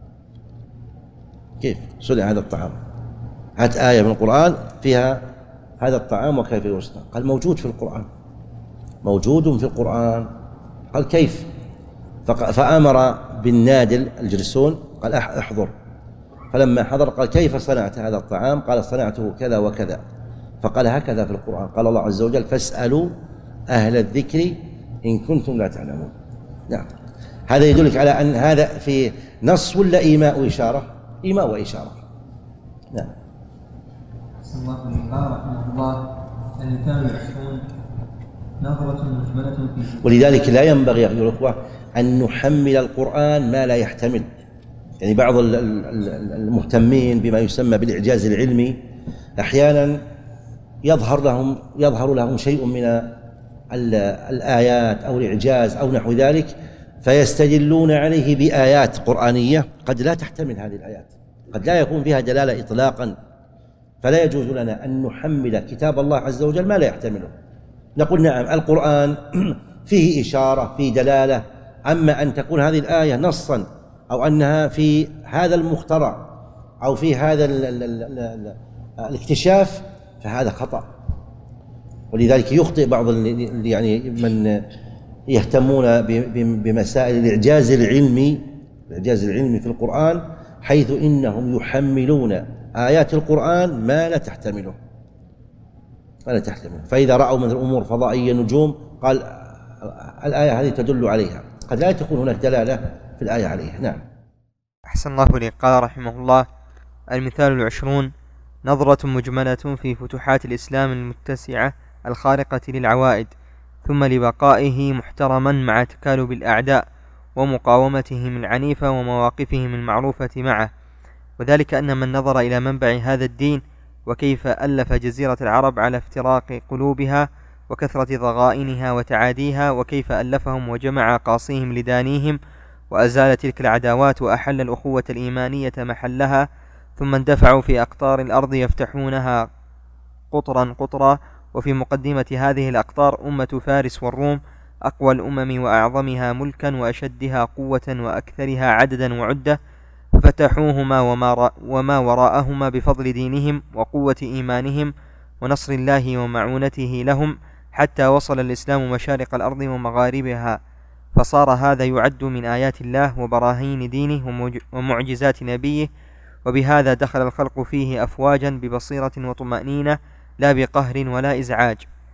كيف صنع هذا الطعام، هات آية من القرآن فيها هذا الطعام وكيف يصنع. قال: موجود في القرآن، موجود في القرآن. قال: كيف؟ فأمر بالنادل الجرسون قال: احضر. فلما حضر قال: كيف صنعت هذا الطعام؟ قال: صنعته كذا وكذا. فقال: هكذا في القرآن قال الله عز وجل: فاسألوا أهل الذكر إن كنتم لا تعلمون. نعم، هذا يدلك على أن هذا في نص ولا إيماء وإشارة؟ إيماء وإشارة. نعم. الله رحمه الله: المثال العشرون نظرة مجملة في. ولذلك لا ينبغي أيها الأخوة أن نحمل القرآن ما لا يحتمل. يعني بعض المهتمين بما يسمى بالإعجاز العلمي أحيانا يظهر لهم يظهر لهم شيء من الآيات أو الإعجاز أو نحو ذلك، فيستدلون عليه بآيات قرآنية قد لا تحتمل هذه الآيات، قد لا يكون فيها دلالة إطلاقا. فلا يجوز لنا أن نحمل كتاب الله عز وجل ما لا يحتمله. نقول: نعم، القرآن فيه إشارة، فيه دلالة، أما أن تكون هذه الآية نصا أو أنها في هذا المخترع أو في هذا ال ال ال ال الاكتشاف فهذا خطأ. ولذلك يخطئ بعض يعني من يهتمون بمسائل الإعجاز العلمي الإعجاز العلمي في القرآن، حيث إنهم يحملون آيات القرآن ما لا تحتمله ما لا تحتمله. فإذا رأوا من الأمور فضائية نجوم قال الآية هذه تدل عليها، قد لا تكون هناك دلالة في الآية عليها. نعم. أحسن الله إليك. قال رحمه الله: المثال العشرون نظرة مجملة في فتوحات الإسلام المتسعة الخارقة للعوائد، ثم لبقائه محترما مع تكالب الأعداء ومقاومتهم العنيفة ومواقفهم المعروفة معه. وذلك أن من نظر إلى منبع هذا الدين وكيف ألف جزيرة العرب على افتراق قلوبها وكثرة ضغائنها وتعاديها، وكيف ألفهم وجمع قاصيهم لدانيهم وأزال تلك العداوات وأحل الأخوة الإيمانية محلها، ثم اندفعوا في أقطار الأرض يفتحونها قطرا قطرا، وفي مقدمة هذه الأقطار أمة فارس والروم، أقوى الأمم وأعظمها ملكا وأشدها قوة وأكثرها عددا وعدة، ففتحوهما وما, وما وراءهما بفضل دينهم وقوة إيمانهم ونصر الله ومعونته لهم، حتى وصل الإسلام مشارق الأرض ومغاربها، فصار هذا يعد من آيات الله وبراهين دينه ومعجزات نبيه، وبهذا دخل الخلق فيه أفواجا ببصيرة وطمأنينة لا بقهر ولا إزعاج.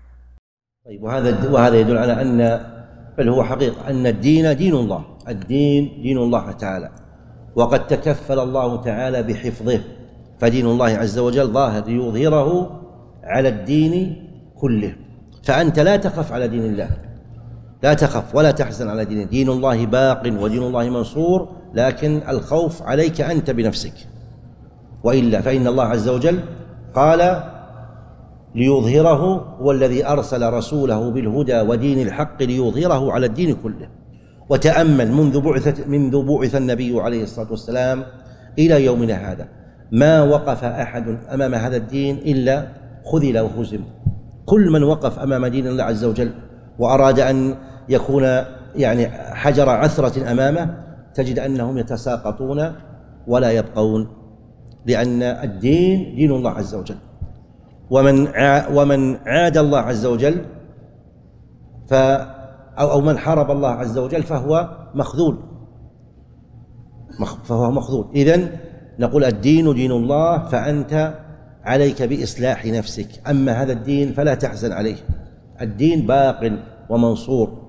طيب، وهذا وهذا يدل على أن بل هو حقيقة أن الدين دين الله، الدين دين الله تعالى، وقد تكفل الله تعالى بحفظه، فدين الله عز وجل ظاهر ليظهره على الدين كله. فأنت لا تخف على دين الله، لا تخف ولا تحزن على دين دين الله باق ودين الله منصور، لكن الخوف عليك أنت بنفسك، وإلا فإن الله عز وجل قال ليظهره، هو الذي أرسل رسوله بالهدى ودين الحق ليظهره على الدين كله. وتأمل منذ بعث منذ بعث النبي عليه الصلاة والسلام إلى يومنا هذا ما وقف أحد أمام هذا الدين إلا خذل وهزم. كل من وقف أمام دين الله عز وجل وأراد أن يكون يعني حجر عثرة أمامه تجد أنهم يتساقطون ولا يبقون، لأن الدين دين الله عز وجل. ومن ومن عاد الله عز وجل ف أو أو من حارب الله عز وجل فهو مخذول، فهو مخذول. إذن نقول الدين دين الله، فأنت عليك بإصلاح نفسك، أما هذا الدين فلا تحزن عليه، الدين باق ومنصور،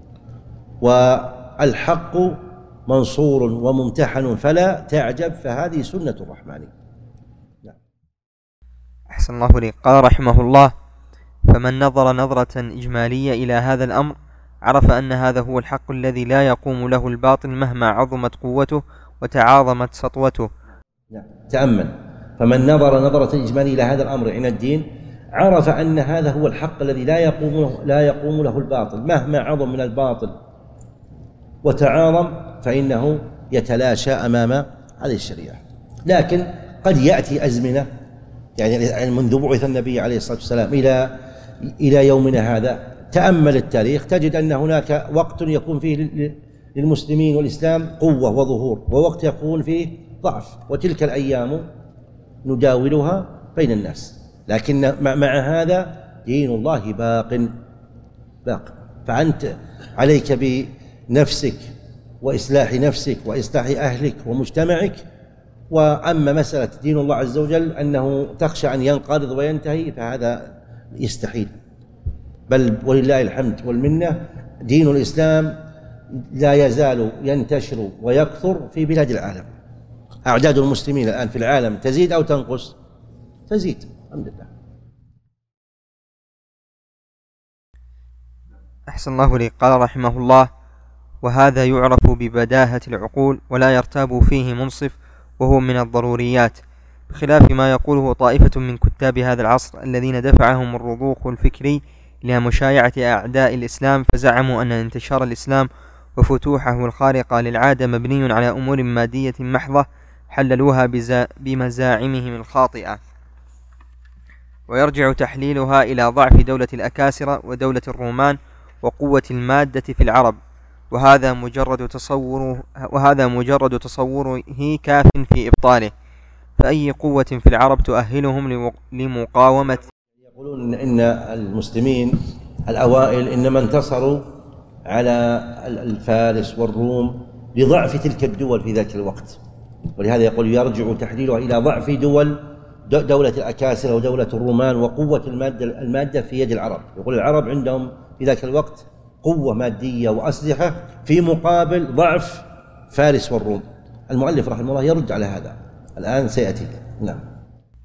والحق منصور وممتحن، فلا تعجب، فهذه سنة الرحمن. نعم. أحسن الله لي. قال رحمه الله: فمن نظر نظرة إجمالية إلى هذا الأمر عرف أن هذا هو الحق الذي لا يقوم له الباطل مهما عظمت قوته وتعاظمت سطوته. نعم. تأمل: فمن نظر نظرة إجمالية إلى هذا الأمر عن الدين عرف أن هذا هو الحق الذي لا يقوم له, لا يقوم له الباطل مهما عظم من الباطل وتعاظم، فإنه يتلاشى أمام هذه الشريعة. لكن قد يأتي أزمنة، يعني منذ بعث النبي عليه الصلاة والسلام إلى إلى يومنا هذا، تأمل التاريخ تجد أن هناك وقت يكون فيه للمسلمين والإسلام قوة وظهور، ووقت يكون فيه ضعف، وتلك الأيام نداولها بين الناس. لكن مع هذا دين الله باق باق فأنت عليك بنفسك وإصلاح نفسك وإصلاح أهلك ومجتمعك. وأما مسألة دين الله عز وجل أنه تخشى أن ينقرض وينتهي، فهذا يستحيل، بل ولله الحمد والمنة دين الإسلام لا يزال ينتشر ويكثر في بلاد العالم. أعداد المسلمين الآن في العالم تزيد أو تنقص؟ تزيد، الحمد لله. أحسن الله لي. قال رحمه الله: وهذا يعرف ببداهة العقول ولا يرتاب فيه منصف، وهو من الضروريات، بخلاف ما يقوله طائفة من كتاب هذا العصر الذين دفعهم الرضوخ الفكري إلى مشايعة أعداء الإسلام، فزعموا أن انتشار الإسلام وفتوحه الخارقة للعادة مبني على أمور مادية محضة حللوها بمزاعمهم الخاطئة، ويرجع تحليلها إلى ضعف دولة الأكاسرة ودولة الرومان وقوة المادة في العرب، وهذا مجرد تصوره وهذا مجرد تصوره كاف في إبطاله، فأي قوة في العرب تؤهلهم لمقاومة. يقولون إن المسلمين الأوائل إنما انتصروا على الفارس والروم لضعف تلك الدول في ذاك الوقت، ولهذا يقول يرجع تحليلها إلى ضعف دول دولة الأكاسرة ودولة الرومان وقوة المادة المادة في يد العرب. يقول العرب عندهم في ذاك الوقت قوة مادية وأسلحة في مقابل ضعف فارس والروم. المؤلف رحمه الله يرد على هذا، الآن سيأتي. نعم.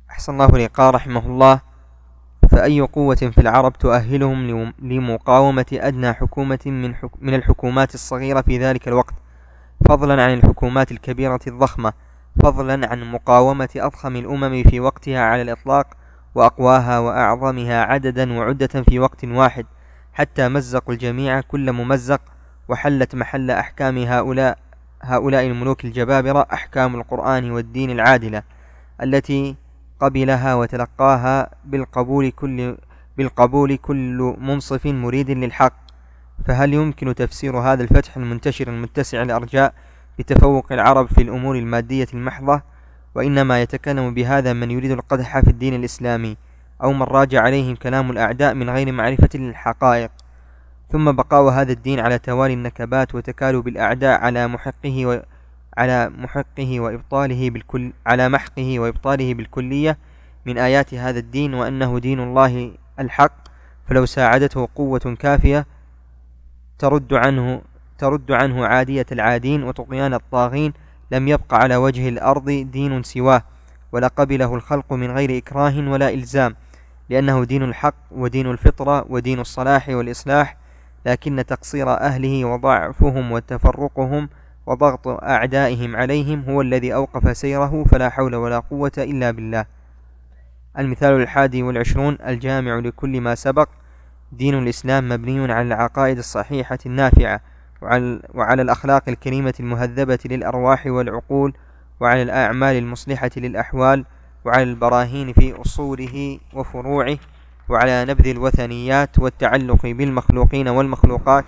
أحسن الله لي. قال رحمه الله: فأي قوة في العرب تؤهلهم لمقاومة أدنى حكومة من, حك من الحكومات الصغيرة في ذلك الوقت، فضلا عن الحكومات الكبيرة الضخمة، فضلا عن مقاومة أضخم الأمم في وقتها على الإطلاق، وأقواها وأعظمها عددا وعدة في وقت واحد، حتى مزقوا الجميع كل ممزق، وحلت محل أحكام هؤلاء هؤلاء الملوك الجبابرة أحكام القرآن والدين العادلة التي قبلها وتلقاها بالقبول كل, بالقبول كل منصف مريد للحق. فهل يمكن تفسير هذا الفتح المنتشر المتسع الأرجاء بتفوق العرب في الأمور المادية المحضة؟ وإنما يتكلم بهذا من يريد القدح في الدين الإسلامي، أو من راجع عليهم كلام الأعداء من غير معرفة للحقائق. ثم بقاء هذا الدين على توالي النكبات وتكالب الأعداء على محقه و... على محقه وإبطاله بالكل على محقه وإبطاله بالكلية من آيات هذا الدين، وأنه دين الله الحق. فلو ساعدته قوة كافية ترد عنه ترد عنه عادية العادين وطغيان الطاغين، لم يبق على وجه الأرض دين سواه، ولا قبله الخلق من غير إكراه ولا إلزام، لأنه دين الحق ودين الفطرة ودين الصلاح والإصلاح. لكن تقصير أهله وضعفهم وتفرقهم وضغط أعدائهم عليهم هو الذي أوقف سيره، فلا حول ولا قوة إلا بالله. المثال الحادي والعشرون الجامع لكل ما سبق: دين الإسلام مبني على العقائد الصحيحة النافعة، وعلى, وعلى الأخلاق الكريمة المهذبة للأرواح والعقول، وعلى الأعمال المصلحة للأحوال، وعلى البراهين في أصوله وفروعه، وعلى نبذ الوثنيات والتعلق بالمخلوقين والمخلوقات،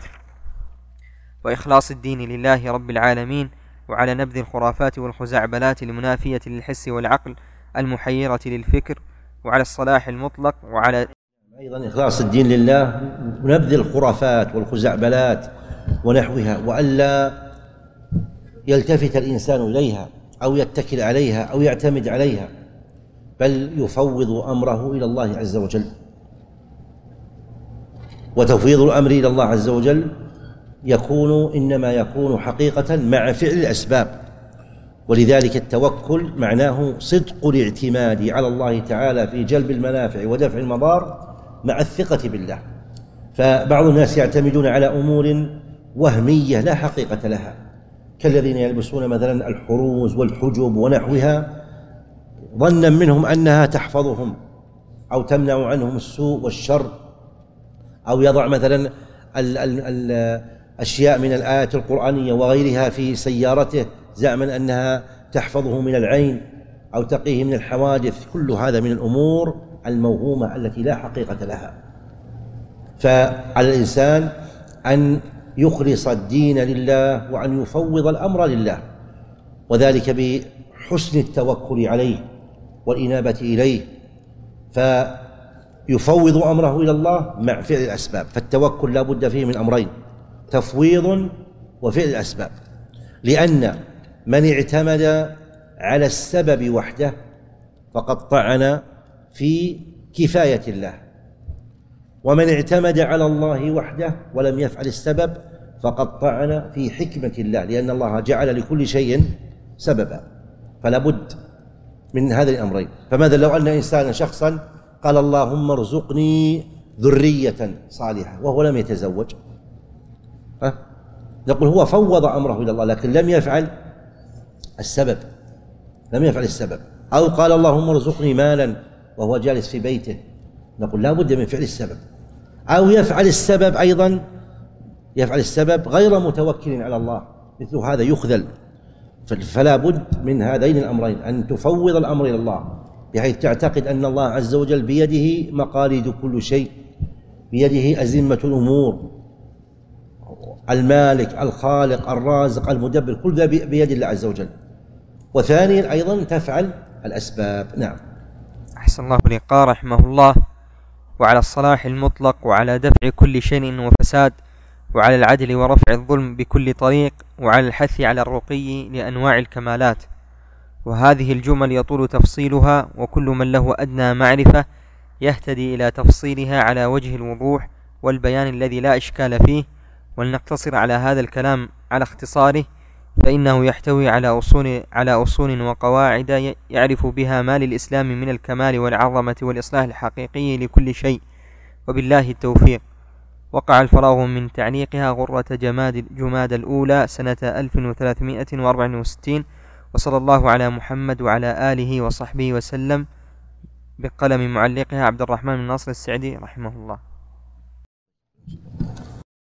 وإخلاص الدين لله رب العالمين، وعلى نبذ الخرافات والخزعبلات المنافية للحس والعقل المحيرة للفكر، وعلى الصلاح المطلق، وعلى أيضا إخلاص الدين لله ونبذ الخرافات والخزعبلات ونحوها، وألا يلتفت الإنسان إليها أو يتكل عليها أو يعتمد عليها، بل يفوض أمره إلى الله عز وجل. وتفويض الأمر إلى الله عز وجل يكون إنما يكون حقيقة مع فعل الأسباب، ولذلك التوكل معناه صدق الاعتماد على الله تعالى في جلب المنافع ودفع المضار مع الثقة بالله. فبعض الناس يعتمدون على أمور وهمية لا حقيقة لها، كالذين يلبسون مثلا الحروز والحجب ونحوها ظنا منهم أنها تحفظهم أو تمنع عنهم السوء والشر، أو يضع مثلا الأشياء من الآيات القرآنية وغيرها في سيارته زعما أنها تحفظه من العين أو تقيه من الحوادث. كل هذا من الأمور الموهومة التي لا حقيقة لها. فعلى الإنسان أن يخلص الدين لله وأن يفوض الأمر لله، وذلك بحسن التوكل عليه والإنابة إليه، فيفوض أمره إلى الله مع فعل الأسباب. فالتوكل لا بد فيه من أمرين: تفويض وفعل الأسباب، لأن من اعتمد على السبب وحده فقد طعن في كفاية الله، ومن اعتمد على الله وحده ولم يفعل السبب فقد طعن في حكمة الله، لأن الله جعل لكل شيء سببا، فلا بد من هذين الأمرين. فماذا لو أن إنسانا شخصا قال اللهم ارزقني ذرية صالحة وهو لم يتزوج؟ ها؟ نقول هو فوض أمره إلى الله لكن لم يفعل السبب، لم يفعل السبب. أو قال اللهم ارزقني مالا وهو جالس في بيته، نقول لا بد من فعل السبب. أو يفعل السبب أيضا، يفعل السبب غير متوكل على الله، مثل هذا يخذل. فلا بد من هذين الأمرين: أن تفوض الأمر إلى الله بحيث تعتقد أن الله عز وجل بيده مقاليد كل شيء، بيده أزمة الأمور، المالك الخالق الرازق المدبر، كل ذا بيد الله عز وجل. وثانيا أيضا تفعل الأسباب. نعم. أحسن الله إليك. قال رحمه الله: وعلى الصلاح المطلق، وعلى دفع كل شيء وفساد، وعلى العدل ورفع الظلم بكل طريق، وعلى الحث على الرقي لأنواع الكمالات. وهذه الجمل يطول تفصيلها، وكل من له أدنى معرفة يهتدي إلى تفصيلها على وجه الوضوح والبيان الذي لا إشكال فيه. ولنقتصر على هذا الكلام على اختصاره، فإنه يحتوي على أصول, على أصول وقواعد يعرف بها ما للإسلام من الكمال والعظمة والإصلاح الحقيقي لكل شيء، وبالله التوفيق. وقع الفراغ من تعليقها غرة جماد جماد الأولى سنة ألف وثلاثمائة وأربعة وستين، وصلى الله على محمد وعلى آله وصحبه وسلم. بقلم معلقها عبد الرحمن بن ناصر السعدي رحمه الله.